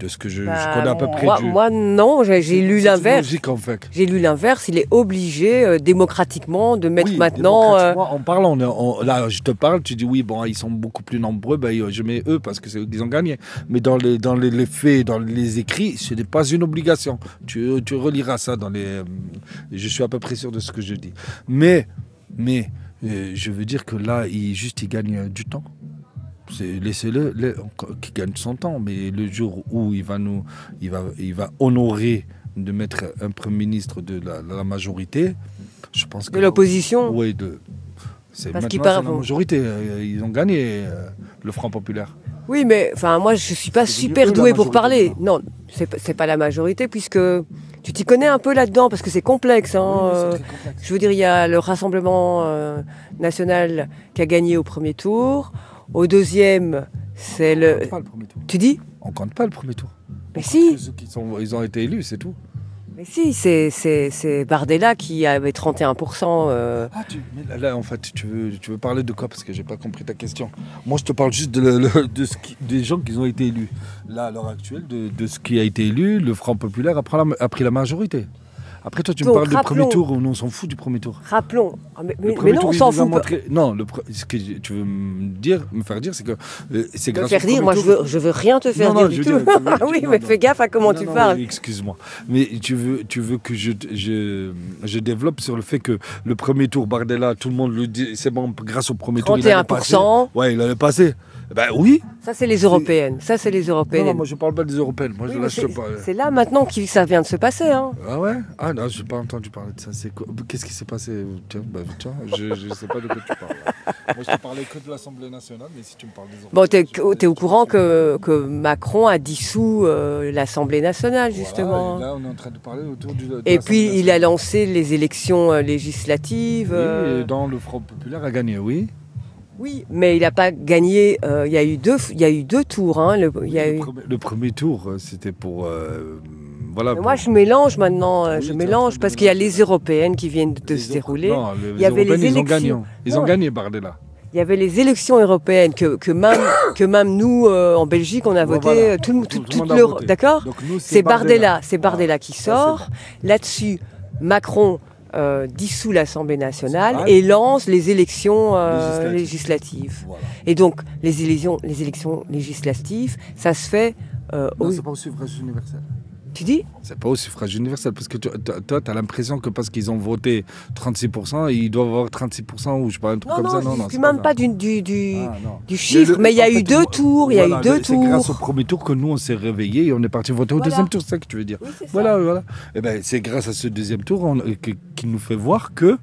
de ce que je, Bah, je connais à peu près. Moi, du... moi non, j'ai, j'ai C'est- lu c'est une l'inverse. logique, en fait. J'ai lu l'inverse. Il est obligé euh, démocratiquement de mettre Oui, maintenant. euh, démocratiquement, en parlant, on est- on- là, je te parle, tu dis oui, bon, ils sont beaucoup plus nombreux, ben, je mets eux parce que c'est eux qui ont gagné. Mais dans les, dans les, les faits, dans les écrits, ce n'est pas une obligation. Tu, tu reliras ça dans les. euh, je suis à peu près sûr de ce que je dis. Mais, mais euh, je veux dire que là, il, juste, il gagne euh, du temps. C'est, laissez-le, le, qui gagne son temps. Mais le jour où il va, nous, il va, il va honorer de mettre un Premier ministre de la, de la majorité, je pense que. De l'opposition. Oui, de. C'est Parce maintenant, qu'il c'est parle- la majorité. euh, Ils ont gagné euh, le Front populaire. Oui, mais enfin, moi, je suis pas C'est devenu super eux, la douée pour majorité, parler. maintenant. Non, c'est, pas- c'est pas la majorité, puisque tu t'y connais un peu là-dedans, parce que c'est complexe. Hein, euh, je veux dire, il y a le Rassemblement euh, national qui a gagné au premier tour. Au deuxième, c'est On le. compte pas le premier tour. Tu dis On compte pas le premier tour. Mais On si. compte que ceux qui sont, ils ont été élus, c'est tout. Mais si, c'est, c'est, c'est Bardella qui avait trente et un pour cent. euh, Ah, tu, mais là, là, en fait, tu veux, tu veux parler de quoi? Parce que j'ai pas compris ta question. Moi, je te parle juste de, le- le- de ce qui- des gens qui ont été élus. Là, à l'heure actuelle, de, de ce qui a été élu, le Front populaire a pris la, a pris la majorité. Après, toi, tu me Donc, parles du rappelons- premier tour, on s'en fout du premier tour. Rappelons. Ah, mais, Le mais- premier mais non, tour, on il s'en nous a fout. pas. montré- Non, le pre- ce que tu veux me dire, me faire dire, c'est que euh, c'est Me grâce faire au dire, premier moi, je tour- veux, je veux rien te faire Non, non, dire je du veux tout. dire, tu veux- Ah oui, non, mais non. fais gaffe à comment Non, tu non, parles. mais excuse-moi. Mais tu veux, tu veux que je, je, je développe sur le fait que le premier tour, Bardella, tout le monde le dit, c'est bon, grâce au premier tour, il allait trente et un pour cent. passer. Ouais, il allait passer. Ben oui. Ça, c'est les européennes. Ça, c'est les Non, européennes. non, moi je parle pas des européennes. Moi Oui, je mais lâche c'est, pas. c'est là maintenant que ça vient de se passer. Hein. Ah ouais? Ah non, j'ai pas entendu parler de ça. C'est quoi- Qu'est-ce qui s'est passé? Tiens, bah, tiens, je, je sais pas de quoi tu parles. Moi je te parlais que de l'Assemblée nationale, mais si tu me parles des européennes. Bon, t'es, je sais t'es au pas. courant que, que Macron a dissous euh, l'Assemblée nationale, Voilà, justement. et là on est en train de parler autour du. de Et l'Assemblée puis, il a nationale. lancé les élections euh, législatives. Oui, euh, et dans le Front populaire a gagné, oui. Oui, mais il n'a pas gagné. euh, Il y a eu deux, il y a eu deux tours. Hein, le, il y a le, eu... premier, le premier tour, euh, c'était pour. euh, voilà. Mais moi, pour- je mélange maintenant. euh, Oui, je t'es en mélange train de parce qu'il y a mélanger. les européennes qui viennent de les se Euro- dérouler. Non, les, Il y avait les Européennes, ils ont gagné. élections. Ils Non. ont gagné, Bardella. Il y avait les élections européennes que, que, même, que même nous, euh, en Belgique, on a Ouais, voté. voilà. euh, Tout, Tout- tout- tout le toute monde a l'Europe, voté. d'accord. Donc nous, C'est Bardella, c'est Voilà. Bardella qui Ça, sort. c'est Là-dessus, Macron euh, dissout l'Assemblée nationale Nationale. et lance les élections euh, Législatives. législatives. Voilà. Et donc, les élections, les élections législatives, ça se fait. euh, Non, au- c'est pas au suffrage universel. Tu dis C'est pas au suffrage universel, parce que tu- toi, tu as l'impression que parce qu'ils ont voté trente-six pour cent, ils doivent avoir trente-six pour cent ou je sais pas, un truc Non, comme non, ça. je Non, ne non, discute c'est même ça. pas du, du, du, Ah, non. du chiffre, mais il y a en eu fait, deux moi- tours, il y a eu voilà, deux c'est grâce au tours. premier tour que nous, on s'est réveillés et on est parti voter au Voilà. deuxième tour, c'est ça que tu veux dire. Oui, c'est ça. Voilà, voilà. Et ben, c'est grâce à ce deuxième tour on- que- qui nous fait voir que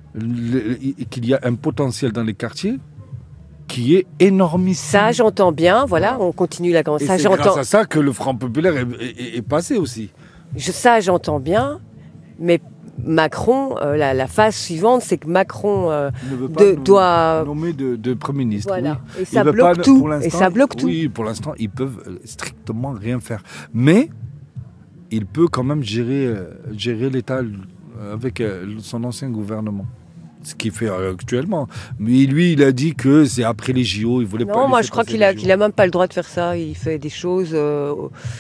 le- qu'il y a un potentiel dans les quartiers qui est énormissime. Ça, j'entends bien, voilà, Voilà. on continue la et Ça, c'est j'entends. grâce à ça que le Front populaire est, est- est passé aussi. Je- ça, j'entends bien, mais Macron, euh, la, la phase suivante, c'est que Macron euh, Il ne veut pas de- nous doit. nommer de, de Premier ministre. Voilà. oui. Et ça Il veut bloque pas- tout. pour Et l'instant, ça bloque tout. Oui, pour l'instant, ils peuvent euh, strictement rien faire. Mais il peut quand même gérer, euh, gérer l'État euh, avec euh, son ancien gouvernement. Ce qu'il fait euh, actuellement. Mais lui, il a dit que c'est après les J O. Il voulait pas Non, moi, laisser je crois passer qu'il les a, J O. qu'il a même pas le droit de faire ça. Il fait des choses. euh,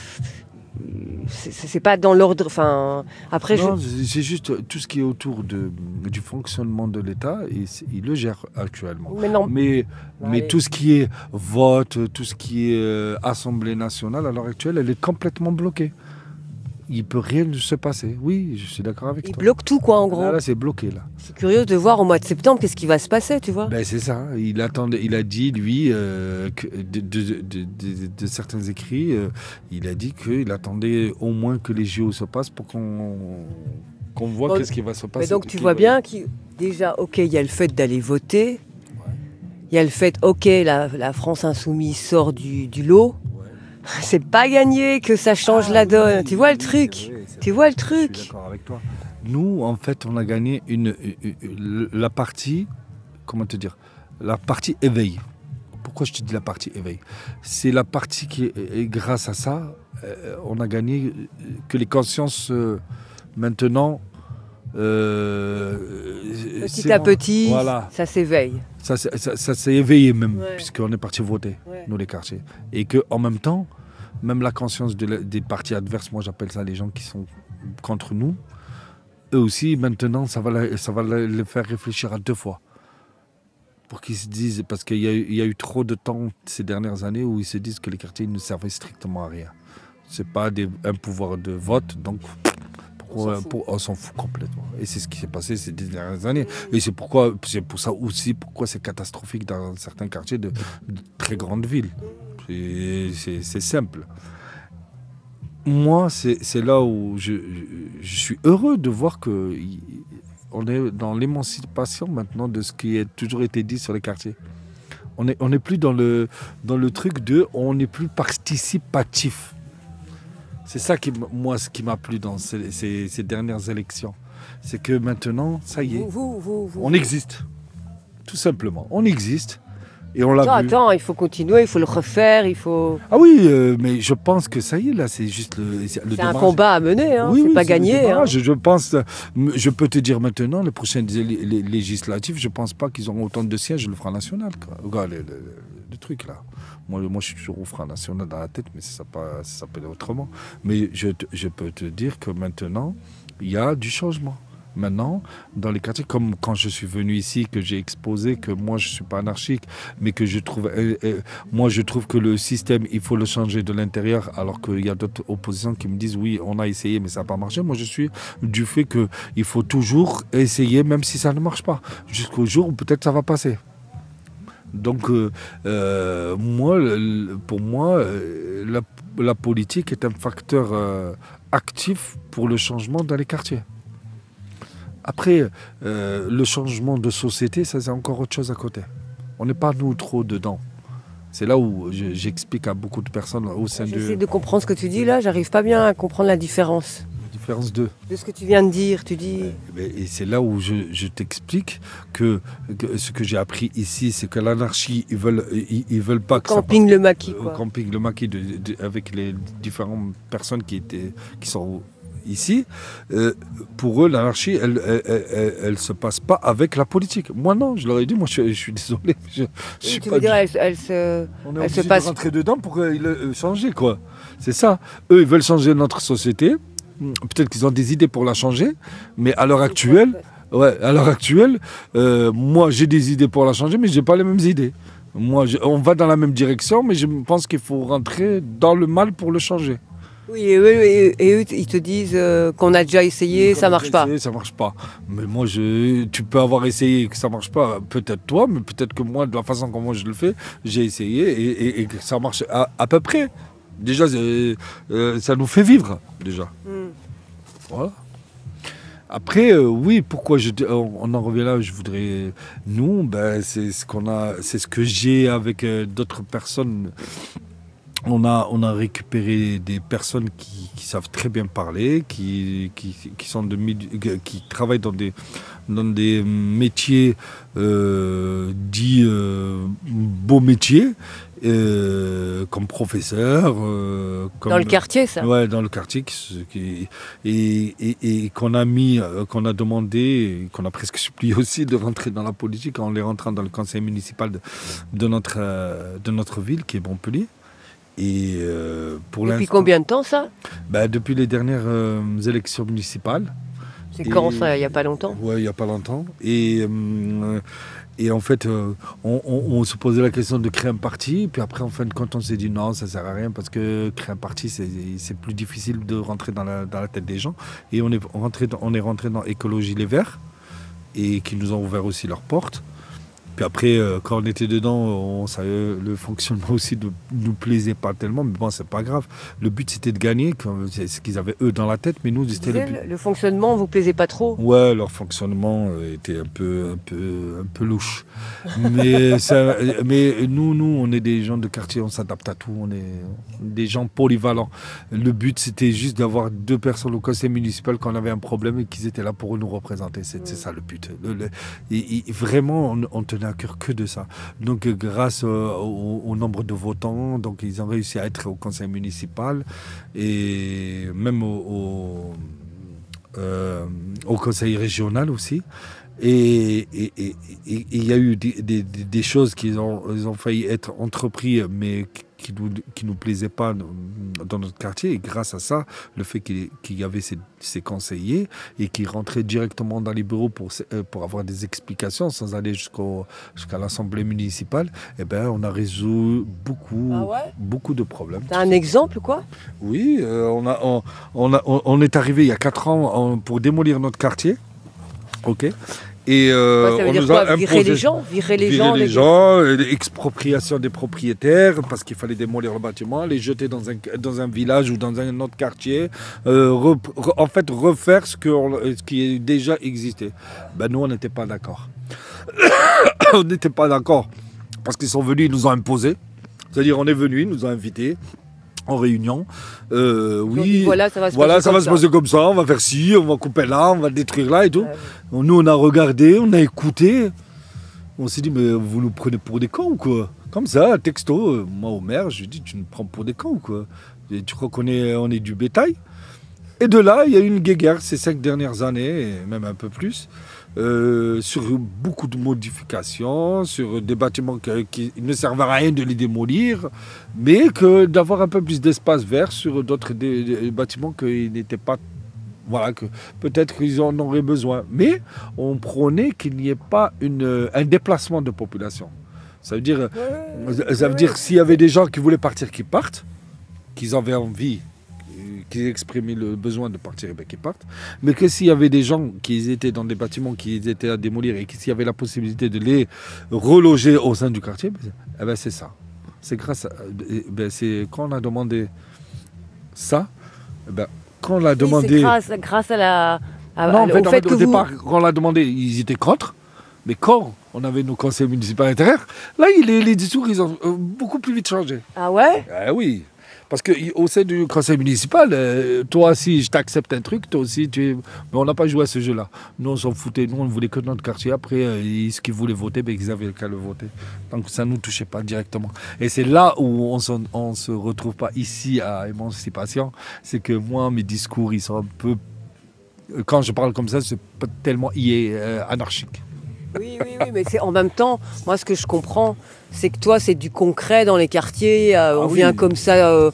c'est, c'est pas dans l'ordre. Enfin, après, Non, je. c'est c'est juste tout ce qui est autour de, du fonctionnement de l'État, et c'est- il le gère actuellement. Mais non. Mais, Bah, mais allez. tout ce qui est vote, tout ce qui est euh, Assemblée nationale, à l'heure actuelle, elle est complètement bloquée. Il peut rien se passer. Oui, je suis d'accord avec Il toi. bloque tout, quoi, en gros. Là, là, c'est bloqué, là. Je suis curieuse de voir au mois de septembre qu'est-ce qui va se passer, tu vois. Ben, c'est ça. Il, attendait, il a dit, lui, euh, que de, de, de, de- de certains écrits, euh, il a dit qu'il attendait au moins que les J O se passent pour qu'on qu'on voit Bon, qu'est-ce qui va se passer. Mais donc, tu Qu'il vois va- bien qu'il déjà, ok, il y a le fait d'aller voter. Il y a le fait, ok, la, la France insoumise sort du, du lot. C'est pas gagné que ça change Ah la oui, donne. Tu vois le oui, truc c'est vrai, c'est Tu vrai. vois le Je suis truc d'accord avec toi. Nous, en fait, on a gagné une, une- une- la partie, comment te dire, la partie éveil. Pourquoi je te dis la partie éveil? C'est la partie qui, est, et grâce à ça, euh, on a gagné euh, que les consciences euh, maintenant. euh, Petit c'est à bon. petit, Voilà. ça s'éveille. Ça, s'est- ça, ça s'est éveillé même, Ouais. puisqu'on est parti voter, Ouais. nous les quartiers. Et qu'en même temps, même la conscience de la, des partis adverses, moi j'appelle ça les gens qui sont contre nous, eux aussi, maintenant, ça va, la, ça va les faire réfléchir à deux fois. Pour qu'ils se disent, parce qu'il y a, il y a eu trop de temps ces dernières années où ils se disent que les quartiers ne servaient strictement à rien. C'est pas des, un pouvoir de vote, donc pourquoi, on s'en fout. Pour, on s'en fout complètement. Et c'est ce qui s'est passé ces dernières années. Et c'est, pourquoi, c'est pour ça aussi pourquoi c'est catastrophique dans certains quartiers de, de très grandes villes. C'est, c'est, c'est simple. Moi, c'est, c'est là où je, je, je suis heureux de voir que on est dans l'émancipation maintenant de ce qui a toujours été dit sur les quartiers. On n'est on est plus dans le, dans le truc de... On n'est plus participatif. C'est ça, qui, moi, ce qui m'a plu dans ces, ces, ces dernières élections. C'est que maintenant, ça y est, vous, vous, vous, on existe. Tout simplement, on existe. Et on l'a attends, vu. attends, il faut continuer, il faut le refaire, il faut... Ah oui, euh, mais je pense que ça y est, là, c'est juste le, le C'est démarrage. un combat à mener, hein, Oui, c'est oui, pas c'est gagné. le Hein. Je, je pense, je peux te dire maintenant, les prochaines lé- lé- législatives, je pense pas qu'ils auront autant de sièges le Front National. Quoi. Regarde le, le, le, le truc là. Moi, moi, je suis toujours au Front National dans la tête, mais ça, pas, ça s'appelle autrement. Mais je, te, je peux te dire que maintenant, il y a du changement. Maintenant, dans les quartiers, comme quand je suis venu ici, que j'ai exposé que moi je ne suis pas anarchique, mais que je trouve, euh, euh, moi je trouve que le système, il faut le changer de l'intérieur, alors qu'il y a d'autres oppositions qui me disent oui, on a essayé, mais ça n'a pas marché. Moi je suis du fait qu'il faut toujours essayer, même si ça ne marche pas, jusqu'au jour où peut-être ça va passer. Donc, euh, euh, moi, le, pour moi, euh, la, la politique est un facteur euh, actif pour le changement dans les quartiers. Après, euh, le changement de société, ça c'est encore autre chose à côté. On n'est pas nous trop dedans. C'est là où je, j'explique à beaucoup de personnes au sein de... J'essaie de comprendre ce que tu dis là, j'arrive pas bien à comprendre la différence. La différence de... De ce que tu viens de dire, tu dis... Et c'est là où je, je t'explique que, que ce que j'ai appris ici, c'est que l'anarchie, ils veulent, ils, ils veulent pas que camping ça... le maquis, quoi. Au camping le maquis, de, de, avec les différentes personnes qui, étaient, qui sont... Ici, euh, pour eux, l'anarchie, elle ne elle, elle, elle se passe pas avec la politique. Moi, non, je leur ai dit, moi, je, je suis désolé. Je, je Oui, suis tu pas veux dire, du... elle, elle se, On est elle se obligé passe... de rentrer dedans pour qu'ils euh, changer, quoi. C'est ça. Eux, ils veulent changer notre société. Peut-être qu'ils ont des idées pour la changer, mais à l'heure actuelle, ouais, à l'heure actuelle, euh, moi, j'ai des idées pour la changer, mais j'ai pas les mêmes idées. Moi, je, on va dans la même direction, mais je pense qu'il faut rentrer dans le mal pour le changer. Oui, et eux, et, et eux, ils te disent euh, qu'on a déjà essayé, ça marche pas. Essayé, ça marche pas. Mais moi, je, tu peux avoir essayé et que ça marche pas. Peut-être toi, mais peut-être que moi, de la façon comment je le fais, j'ai essayé et, et, et que ça marche à, à peu près. Déjà, euh, euh, ça nous fait vivre, déjà. Mm. Voilà. Après, euh, oui, pourquoi je, on, on en revient là, je voudrais... Nous, ben, c'est ce qu'on a, c'est ce que j'ai avec euh, d'autres personnes. On a, on a récupéré des personnes qui, qui savent très bien parler, qui, qui, qui, sont de, qui travaillent dans des, dans des métiers euh, dits euh, beaux métiers, euh, comme professeur. Euh, comme, dans le quartier, ça. Ouais, dans le quartier, qui, qui, et, et, et qu'on a mis, qu'on a demandé, qu'on a presque supplié aussi de rentrer dans la politique en les rentrant dans le conseil municipal de, de, notre, de notre ville, qui est Montpellier. Et euh, pour depuis combien de temps ça? Ben, depuis les dernières euh, élections municipales. C'est et, quand ça? Il n'y a pas longtemps? Oui, il n'y a pas longtemps. Et, euh, et en fait, euh, on, on, on se posait la question de créer un parti. Puis après, en fin de compte, on s'est dit non, ça ne sert à rien parce que créer un parti, c'est, c'est plus difficile de rentrer dans la, dans la tête des gens. Et on est rentré dans, on est rentré dans Écologie Les Verts et qui nous ont ouvert aussi leurs portes. Puis après, euh, quand on était dedans, on savait, le fonctionnement aussi ne nous plaisait pas tellement, mais bon, c'est pas grave. Le but, c'était de gagner, c'est ce qu'ils avaient eux dans la tête, mais nous, c'était le but. Le fonctionnement vous plaisait pas trop? Ouais, leur fonctionnement était un peu, un peu, un peu louche. mais, ça, mais nous, nous, on est des gens de quartier, on s'adapte à tout, on est des gens polyvalents. Le but, c'était juste d'avoir deux personnes au conseil municipal quand on avait un problème et qu'ils étaient là pour nous représenter. C'est, c'est ça le but. Le, le, et, et vraiment, on, on tenait à cœur que de ça. Donc grâce euh, au, au nombre de votants, donc ils ont réussi à être au conseil municipal et même au, au, euh, au conseil régional aussi. Et il y a eu des, des, des choses qui ont, ils ont failli être entreprises, mais qui ne nous, qui nous plaisaient pas dans notre quartier. Et grâce à ça, le fait qu'il, qu'il y avait ces, ces conseillers et qui rentraient directement dans les bureaux pour, pour avoir des explications sans aller jusqu'au, jusqu'à l'Assemblée municipale, eh ben, on a résolu beaucoup, ah ouais beaucoup de problèmes. T'as un exemple, quoi ? Oui, euh, on, a, on, on, a, on est arrivé il y a quatre ans on, pour démolir notre quartier. Ok. Et euh, ouais, ça veut on dire nous quoi, a virer imposé, les gens, virer les virer gens, les les gens, euh, expropriation des propriétaires parce qu'il fallait démolir le bâtiment, les jeter dans un dans un village ou dans un autre quartier, euh, re, re, en fait refaire ce, que, ce qui déjà existait. Ben nous on n'était pas d'accord. on n'était pas d'accord parce qu'ils sont venus, ils nous ont imposé. C'est-à-dire on est venus, ils nous ont invités en réunion. Euh, oui, dit, voilà, ça va se voilà, passer, ça comme, va ça. se passer comme ça, on va faire ci, on va couper là, on va détruire là et tout. Ouais. Nous, on a regardé, on a écouté. On s'est dit, mais vous nous prenez pour des cons ou quoi ? Comme ça, texto, moi au maire, je lui dis, tu nous prends pour des cons ou quoi ? Et tu crois qu'on est, on est du bétail ? Et de là, il y a eu une guéguerre ces cinq dernières années, et même un peu plus, euh, sur beaucoup de modifications, sur des bâtiments qui, qui ne servent à rien de les démolir, mais que d'avoir un peu plus d'espace vert sur d'autres des, des bâtiments qui n'étaient pas... Voilà, que peut-être qu'ils en auraient besoin. Mais on prônait qu'il n'y ait pas une, un déplacement de population. Ça veut dire, ouais, ça veut ouais. dire s'il y avait des gens qui voulaient partir, qu'ils partent, qu'ils avaient envie, qu'ils exprimaient le besoin de partir, et bien qu'ils partent. Mais que s'il y avait des gens qui étaient dans des bâtiments qui étaient à démolir et qu'il y avait la possibilité de les reloger au sein du quartier, eh ben c'est ça. C'est grâce à... Ben c'est, quand on a demandé ça, eh ben, quand on l'a demandé... Oui, c'est grâce, grâce à la... À, non, en fait, au fait au que départ, vous... quand on l'a demandé, ils étaient contre. Mais quand on avait nos conseils municipaux intérieurs, là, les, les discours, ils ont beaucoup plus vite changé. Ah ouais ? Ah oui. Parce qu'au sein du conseil municipal, euh, toi, si je t'accepte un truc, toi aussi, tu es... Mais on n'a pas joué à ce jeu-là. Nous, on s'en foutait. Nous, on ne voulait que notre quartier. Après, euh, ce qu'ils voulaient voter, ben, ils avaient qu'à le voter. Donc, ça ne nous touchait pas directement. Et c'est là où on ne se retrouve pas ici à Émancipation. C'est que moi, mes discours, ils sont un peu... Quand je parle comme ça, c'est pas tellement euh, anarchique. Oui, oui, oui, mais c'est en même temps, moi, ce que je comprends, c'est que toi, c'est du concret dans les quartiers. Euh, ah on oui. vient comme ça, euh,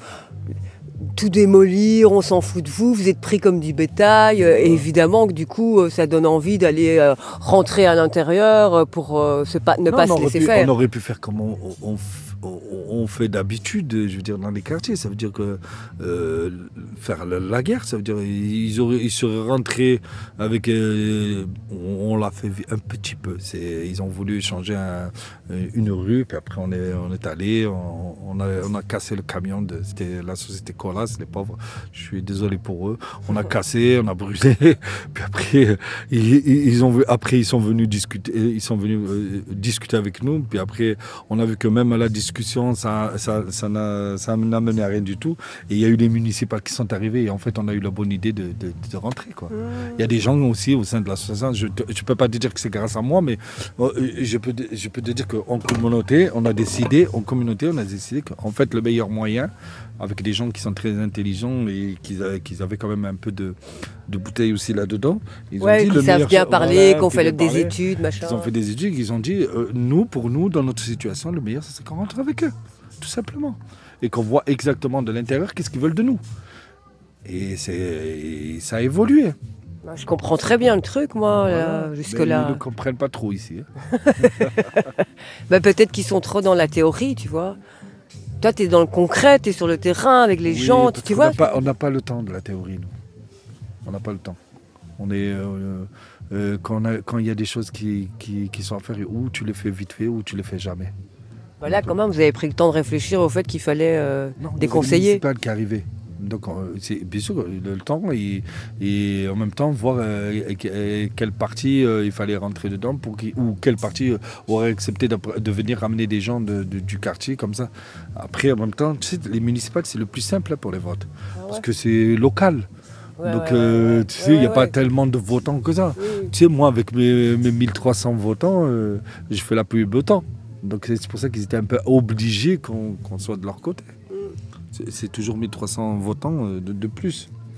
tout démolir, on s'en fout de vous, vous êtes pris comme du bétail. Euh, et évidemment que du coup, euh, ça donne envie d'aller euh, rentrer à l'intérieur pour euh, se pas, ne non, pas se laisser pu, faire. On aurait pu faire comme on, on, on, on fait d'habitude, je veux dire, dans les quartiers. Ça veut dire que euh, faire la, la guerre, ça veut dire ils, auraient, ils seraient rentrés avec... Euh, on, on l'a fait un petit peu. C'est, ils ont voulu changer un, une rue, puis après on est, on est allé, on, on, a, on a cassé le camion. De, c'était la société Colas, les pauvres. Je suis désolé pour eux. On a cassé, on a brûlé. Puis après, ils, ils, ont, après, ils sont venus discuter, ils sont venus euh, discuter avec nous. Puis après, on a vu que même à la discussion, ça, ça, ça, n'a, ça n'a mené à rien du tout. Et il y a eu les municipales qui sont arrivés. Et en fait, on a eu la bonne idée de, de, de rentrer, quoi. Mmh. Il y a des gens aussi au sein de l'association. Je ne peux pas te dire que c'est grâce à moi, mais euh, je, peux, je peux te dire qu'en communauté, on a décidé, en communauté, on a décidé qu'en fait, le meilleur moyen, avec des gens qui sont très intelligents et qui, qui avaient quand même un peu de, de bouteille aussi là-dedans. Ils ouais, ont dit, qui le savent meilleur, bien parler, voilà, qu'on fait des parler, études, machin. Ils ont fait des études, ils ont dit, euh, nous, pour nous, dans notre situation, le meilleur, c'est qu'on rentre avec eux, tout simplement. Et qu'on voit exactement de l'intérieur qu'est-ce qu'ils veulent de nous. Et, c'est, et ça a évolué. Je comprends très bien le truc, moi, voilà. là, jusque-là. Ils ne comprennent pas trop ici. Hein. bah, peut-être qu'ils sont trop dans la théorie, tu vois. Toi, tu es dans le concret, tu es sur le terrain avec les oui, gens, tu vois. On n'a pas le temps de la théorie, nous. On n'a pas le temps. On est, euh, euh, quand il quand y a des choses qui, qui, qui sont à faire, ou tu les fais vite fait, ou tu les fais jamais. Voilà, quand même, vous avez pris le temps de réfléchir au fait qu'il fallait euh, non, des conseillers. C'est qui est arrivé. Donc, c'est, bien sûr, le, le temps, et, et en même temps, voir euh, quelle partie euh, il fallait rentrer dedans, pour qu'il, ou quelle partie euh, aurait accepté de, de venir ramener des gens de, de, du quartier, comme ça. Après, en même temps, tu sais, les municipales, c'est le plus simple pour les votes, ah ouais. parce que c'est local. Ouais, Donc, ouais, euh, ouais, tu sais, il ouais, n'y a ouais. pas tellement de votants que ça. Oui. Tu sais, moi, avec mes, mes mille trois cents votants, euh, je fais la pluie beau temps. Donc, c'est pour ça qu'ils étaient un peu obligés qu'on, qu'on soit de leur côté. C'est toujours mille trois cents votants de, de plus.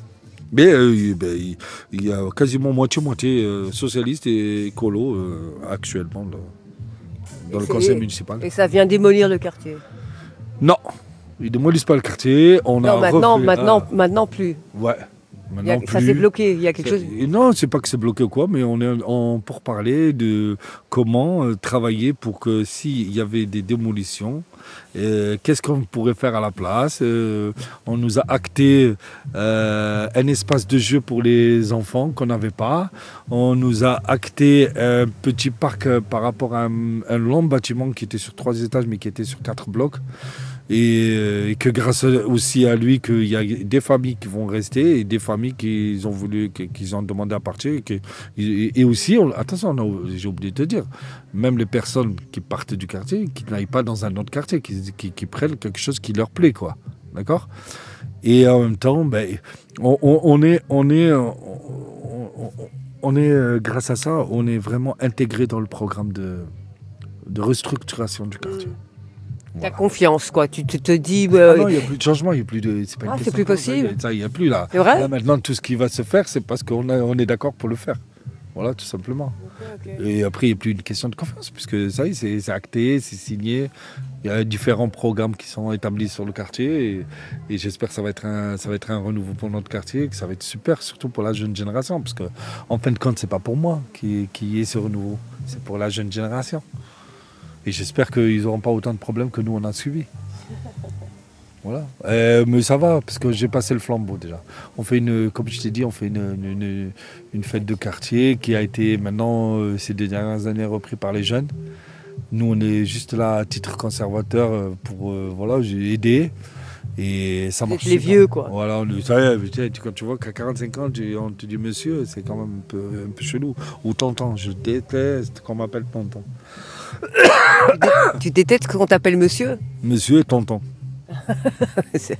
Mais euh, ben, il, il y a quasiment moitié-moitié euh, socialiste et écolo euh, actuellement là, dans Et le c'est- conseil municipal. Et ça vient démolir le quartier. Non, ils ne démolissent pas le quartier. On a Non, maintenant, refait- maintenant, ah, maintenant plus. ouais. Il y a- Maintenant ça plus. s'est bloqué. Il y a quelque Ça- chose. et Non, c'est pas que c'est bloqué ou quoi, mais on est en, pour parler de comment euh, travailler pour que s'il y avait des démolitions, euh, qu'est-ce qu'on pourrait faire à la place. Euh, on nous a acté euh, un espace de jeu pour les enfants qu'on n'avait pas. On nous a acté un petit parc euh, par rapport à un, un long bâtiment qui était sur trois étages mais qui était sur quatre blocs. Et, euh, et que grâce aussi à lui, qu'il y a des familles qui vont rester et des familles qui ont voulu, qui, qui ont demandé à partir. Et, que, et, et aussi, on, attention, on a- j'ai oublié de te dire, même les personnes qui partent du quartier, qui n'aillent pas dans un autre quartier, qui, qui, qui prennent quelque chose qui leur plaît, quoi. D'accord ? Et en même temps, ben, on, on, on est, on est, on, on, on est euh, grâce à ça, on est vraiment intégré dans le programme de, de restructuration du quartier. T'as confiance, quoi. Tu te, te dis. euh, Ah non, il n'y a plus de changement, il y a plus de. C'est pas une Ah, question c'est plus de changement, possible. Ça, il n'y a plus là. C'est vrai Là, maintenant, tout ce qui va se faire, c'est parce qu'on a- on est d'accord pour le faire. Voilà, tout simplement. Et après, il n'y a plus une question de confiance, puisque ça y est, c'est c'est acté, c'est signé. Il y a différents programmes qui sont établis sur le quartier. Et, et j'espère que ça va, être un, ça va être un renouveau pour notre quartier, que ça va être super, surtout pour la jeune génération. Parce qu'en fin de compte, ce n'est pas pour moi qui, qui est ce renouveau, c'est pour la jeune génération. Et j'espère qu'ils n'auront pas autant de problèmes que nous, on a subi. Voilà. Euh, mais ça va, parce que j'ai passé le flambeau déjà. On fait une, comme je t'ai dit, on fait une, une, une- une fête de quartier qui a été maintenant, euh, ces deux dernières années, repris par les jeunes. Nous, on est juste là à titre conservateur euh, pour euh, voilà, j'ai aidé. Et ça Vous marche. êtes les super. vieux, quoi. Voilà, on est- ça y est, tu sais, quand tu vois qu'à quarante-cinq ans, tu- on te dit monsieur, c'est quand même un peu, un peu chelou. Ou tonton, je déteste qu'on m'appelle tonton. Tu détestes qu'on t'appelle monsieur. Monsieur et tonton. C'est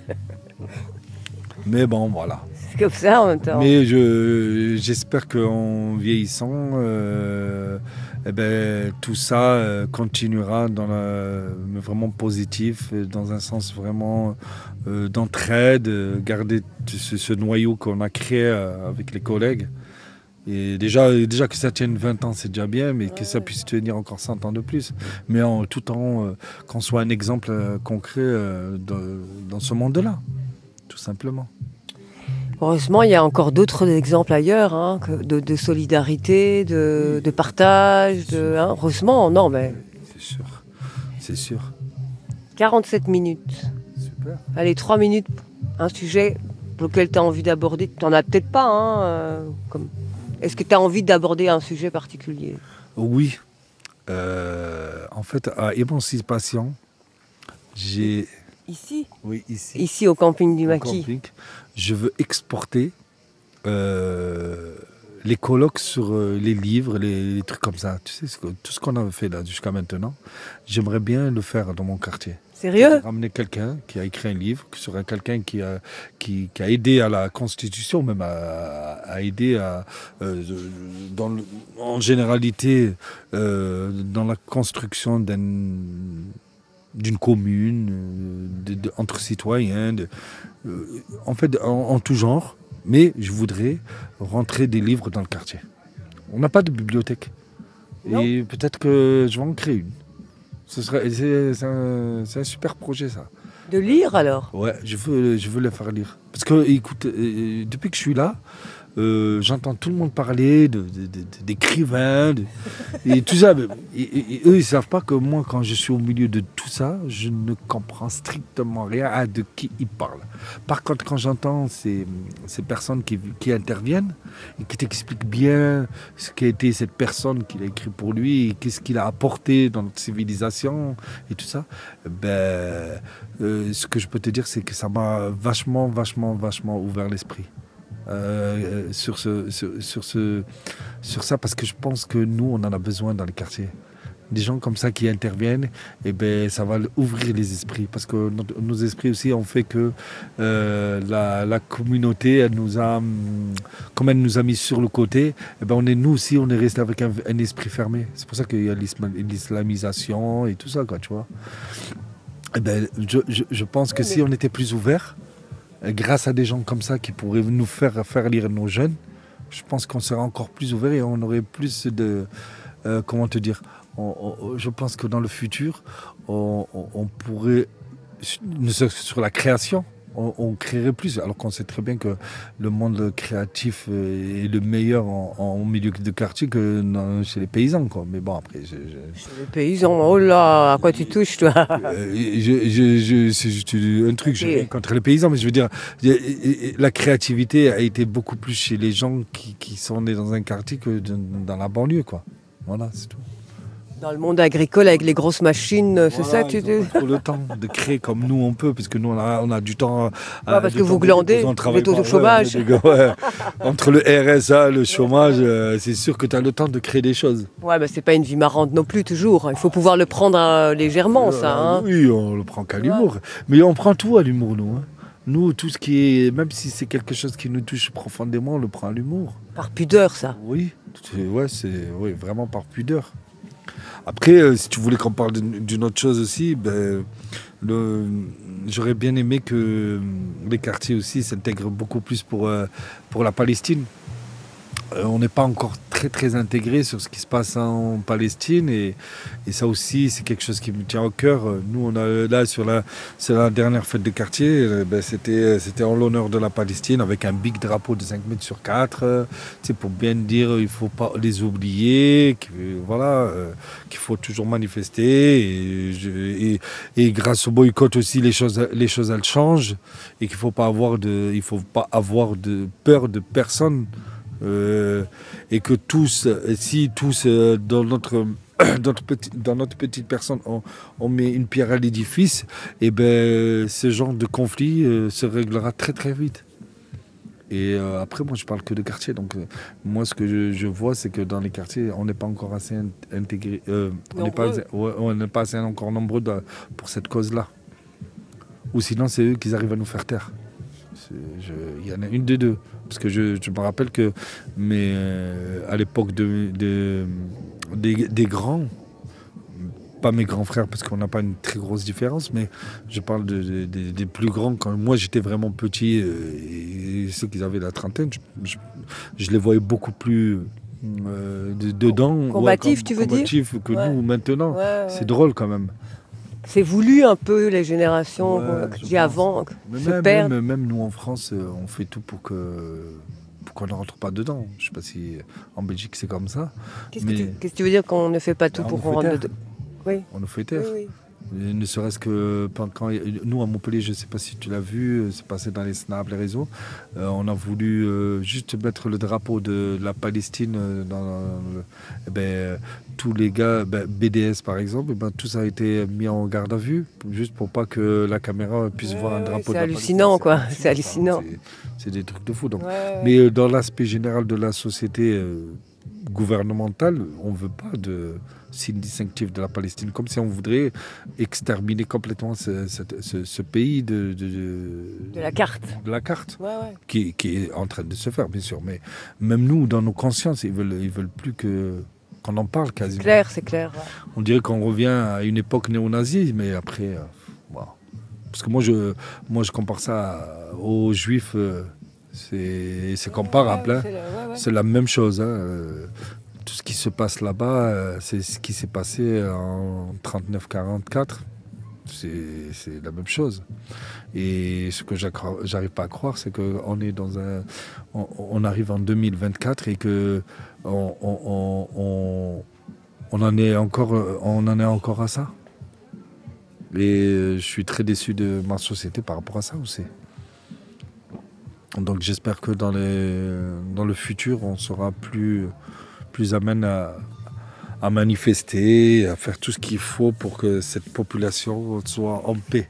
Mais bon, voilà. c'est comme ça en même temps. Mais je, j'espère qu'en vieillissant, euh, eh ben, tout ça euh, continuera dans la, mais vraiment positif, euh, dans un sens vraiment euh, d'entraide, euh, garder ce, ce noyau qu'on a créé euh, avec les collègues. Et déjà, déjà que ça tienne vingt ans, c'est déjà bien, mais que ça puisse tenir encore cent ans de plus. Mais en tout en euh, qu'on soit un exemple euh, concret euh, de- dans ce monde-là, tout simplement. Heureusement, il y a encore d'autres exemples ailleurs, hein, que de, de solidarité, de, de partage. De, hein. Heureusement, non, mais C'est sûr, c'est sûr. quarante-sept minutes. Super. Allez, trois minutes, un sujet pour lequel tu as envie d'aborder. Tu n'en as peut-être pas. Hein, euh, comme... Est-ce que tu as envie d'aborder un sujet particulier ? Oui. Euh, en fait, à Émancipation, j'ai... Ici Oui, ici. Ici, au camping du au Maquis. camping, je veux exporter euh, les colloques sur euh, les livres, les, les trucs comme ça. Tu sais, ce que- tout ce qu'on a fait là jusqu'à maintenant, j'aimerais bien le faire dans mon quartier. Sérieux ? Ramener quelqu'un qui a écrit un livre, qui serait quelqu'un qui a, qui, qui a aidé à la Constitution, même à, à aider à, euh, dans le- en généralité euh, dans la construction d'un, d'une commune, euh, de- de- entre citoyens, de- euh, en fait en, en tout genre. Mais je voudrais rentrer des livres dans le quartier. On n'a pas de bibliothèque. Non. Et peut-être que je vais en créer une. Ce serait, c'est, c'est un, c'est un super projet, ça. De lire alors ? Ouais, je veux, je veux les faire lire. Parce que, écoute, euh, depuis que je suis là, euh, j'entends tout le monde parler de, de- de- de- d'écrivains, de- et tout ça. mais- Et, et- et eux, ils ne savent pas que moi, quand je suis au milieu de tout ça, je ne comprends strictement rien à de qui ils parlent. Par contre, quand j'entends ces, ces personnes qui, qui interviennent et qui t'expliquent bien ce qu'a été cette personne qu'il a écrit pour lui et qu'est-ce qu'il a apporté dans notre civilisation et tout ça, ben, euh, ce que je peux te dire, c'est que ça m'a vachement, vachement, vachement ouvert l'esprit. Euh, sur, ce, sur, sur, ce, sur ça, parce que je pense que nous, on en a besoin dans les quartiers. Des gens comme ça qui interviennent, et ben, ça va ouvrir les esprits. Parce que notre- nos esprits aussi ont fait que euh, la, la communauté, elle nous a, hum, comme elle nous a mis sur le côté, et ben, on est, nous aussi, on est resté avec un, un esprit fermé. C'est pour ça qu'il y a l'islam- l'islamisation et tout ça, quoi, tu vois. Eh ben, je, je, je pense que si on était plus ouvert, grâce à des gens comme ça qui pourraient nous faire, faire lire nos jeunes, je pense qu'on serait encore plus ouvert et on aurait plus de... Euh, comment te dire on, on, Je pense que dans le futur, on, on, on pourrait, ne serait-ce que sur la création, on, on créerait plus. Alors qu'on sait très bien que le monde créatif est le meilleur en, en milieu de quartier que dans, chez les paysans, quoi. Mais bon, après... Je, je... Chez les paysans, oh là, à quoi tu touches, toi? euh, je, je, je, C'est juste un truc, je okay. contre les paysans, mais je veux dire, la créativité a été beaucoup plus chez les gens qui, qui sont nés dans un quartier que dans la banlieue, quoi. Voilà, c'est tout. Dans le monde agricole, avec les grosses machines, voilà, c'est ça que tu dis? Ils n'ont pas trop le temps de créer comme nous on peut, parce que nous on a, on a du temps. À, ouais, parce que vous glandez, vous êtes au chômage. Ouais, ouais. Entre le R S A, le chômage, euh, c'est sûr que tu as le temps de créer des choses. Ouais, bah, c'est pas une vie marrante non plus, toujours. Il faut pouvoir le prendre euh, légèrement, euh, ça. Hein. Oui, on le prend qu'à l'humour. Ouais. Mais on prend tout à l'humour, nous. Hein. Nous, tout ce qui est, même si c'est quelque chose qui nous touche profondément, on le prend à l'humour. Par pudeur, ça. Oui, c'est, ouais, c'est ouais, vraiment par pudeur. Après, euh, si tu voulais qu'on parle d'une autre chose aussi, ben, le, j'aurais bien aimé que les quartiers aussi s'intègrent beaucoup plus pour, euh, pour la Palestine. Euh, on n'est pas encore très très intégré sur ce qui se passe en Palestine et, et ça aussi c'est quelque chose qui me tient au cœur. Nous on a là sur la, sur la dernière fête de quartier, euh, ben, c'était, c'était en l'honneur de la Palestine avec un big drapeau de cinq mètres sur quatre, euh, pour bien dire il ne faut pas les oublier, que, voilà, euh, qu'il faut toujours manifester et, et, et grâce au boycott aussi les choses, les choses elles changent et qu'il ne faut pas avoir de, il faut pas avoir de peur de personne. Euh, et que tous, si tous euh, dans, notre, dans, notre petit, dans notre petite personne on, on met une pierre à l'édifice, et ben ce genre de conflit euh, se réglera très très vite. Et euh, après moi je parle que de quartier, donc euh, moi ce que je, je vois c'est que dans les quartiers on n'est pas encore assez intégré, euh, on n'est pas, ouais, on n'est pas assez encore nombreux de, pour cette cause-là. Ou sinon c'est eux qui arrivent à nous faire taire. Il y en a une des deux. Parce que je, je me rappelle que mais, euh, à l'époque de, de, des, des grands, pas mes grands frères parce qu'on n'a pas une très grosse différence, mais je parle de, de, de, des plus grands. Quand moi j'étais vraiment petit, euh, et ceux qui avaient la trentaine, je, je, je les voyais beaucoup plus euh, de, dedans. Combatifs, ouais, tu veux combatifs dire que ouais. nous maintenant. Ouais, ouais. C'est drôle quand même. C'est voulu un peu, les générations ouais, qui avant mais se même, perdent. Même, même nous en France, on fait tout pour, que, pour qu'on ne rentre pas dedans. Je ne sais pas si en Belgique c'est comme ça. Qu'est-ce, mais... que, tu, qu'est-ce que tu veux dire qu'on ne fait pas tout bah, pour qu'on rentre dedans? Oui. On nous fait taire. Oui, oui. Ne serait-ce que quand nous à Montpellier, je ne sais pas si tu l'as vu, c'est passé dans les snaps, les réseaux, euh, on a voulu euh, juste mettre le drapeau de la Palestine dans, dans le, eh ben, tous les gars, ben, B D S par exemple, eh ben, tout ça a été mis en garde à vue, juste pour pas que la caméra puisse ouais, voir un drapeau. C'est de hallucinant, la quoi. C'est, c'est hallucinant. C'est, c'est des trucs de fou. Donc. Ouais, Mais euh, dans l'aspect général de la société euh, gouvernementale, on ne veut pas de signe distinctif de la Palestine, comme si on voudrait exterminer complètement ce, ce, ce, ce pays de, de, de, de la carte, de la carte ouais, ouais. Qui, qui est en train de se faire, bien sûr. Mais même nous, dans nos consciences, ils veulent, ils veulent plus que, qu'on en parle quasiment. C'est clair, c'est clair. Ouais. On dirait qu'on revient à une époque néo-nazie, mais après, euh, wow. Parce que moi je, moi, je compare ça aux Juifs. Euh, c'est, c'est comparable. Ouais, hein. c'est, la, ouais, ouais. c'est la même chose. Hein. Euh, Tout ce qui se passe là-bas, euh, c'est ce qui s'est passé en trente-neuf quarante-quatre. C'est, c'est la même chose. Et ce que j'arrive pas à croire, c'est qu'on est dans un, on, on arrive en deux mille vingt-quatre et que on, on, on, on en est encore, on en est encore à ça. Et je suis très déçu de ma société par rapport à ça aussi. Donc j'espère que dans les, dans le futur, on sera plus plus amène à, à manifester, à faire tout ce qu'il faut pour que cette population soit en paix.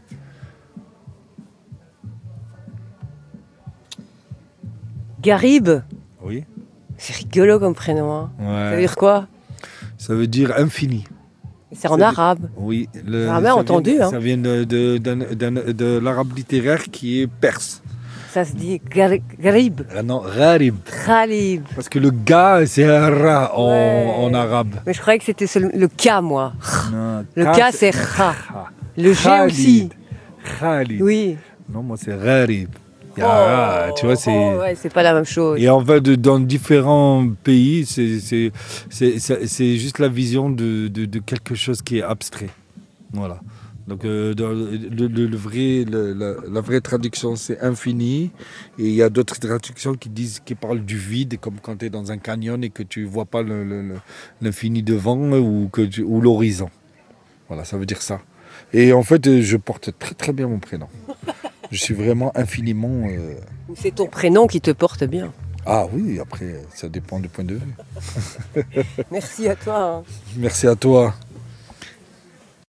Garib. Oui. C'est rigolo comme prénom. Hein. Ouais. Ça veut dire quoi? Ça veut dire infini. C'est en arabe. Oui. Le, ah, bien entendu. Vient, hein. Ça vient de, de, de, de, de l'arabe littéraire qui est perse. Ça se dit garib. Ah non, gharib. Gharib. Parce que le ga, c'est un ra en, ouais. en arabe. Mais je croyais que c'était le ka, moi. Non, le ka, c'est kha. Le G aussi. Khalid. Oui. Non, moi, c'est gharib. Il y a- tu vois, c'est... Oh, ouais, c'est pas la même chose. Et en fait, de- dans différents pays, c'est, c'est, c'est, c'est, c'est juste la vision de, de, de quelque chose qui est abstrait. Voilà. Donc, euh, dans le, le- le vrai, le- la, la vraie traduction, c'est infini. Et il y a d'autres traductions qui disent, qui parlent du vide, comme quand tu es dans un canyon et que tu vois pas le, le- le- l'infini devant ou, que tu- ou l'horizon. Voilà, ça veut dire ça. Et en fait, je porte très très bien mon prénom. Je suis vraiment infiniment... euh, Ou c'est ton prénom qui te porte bien. Ah oui, après, ça dépend du point de vue. Merci à toi. hein. Merci à toi.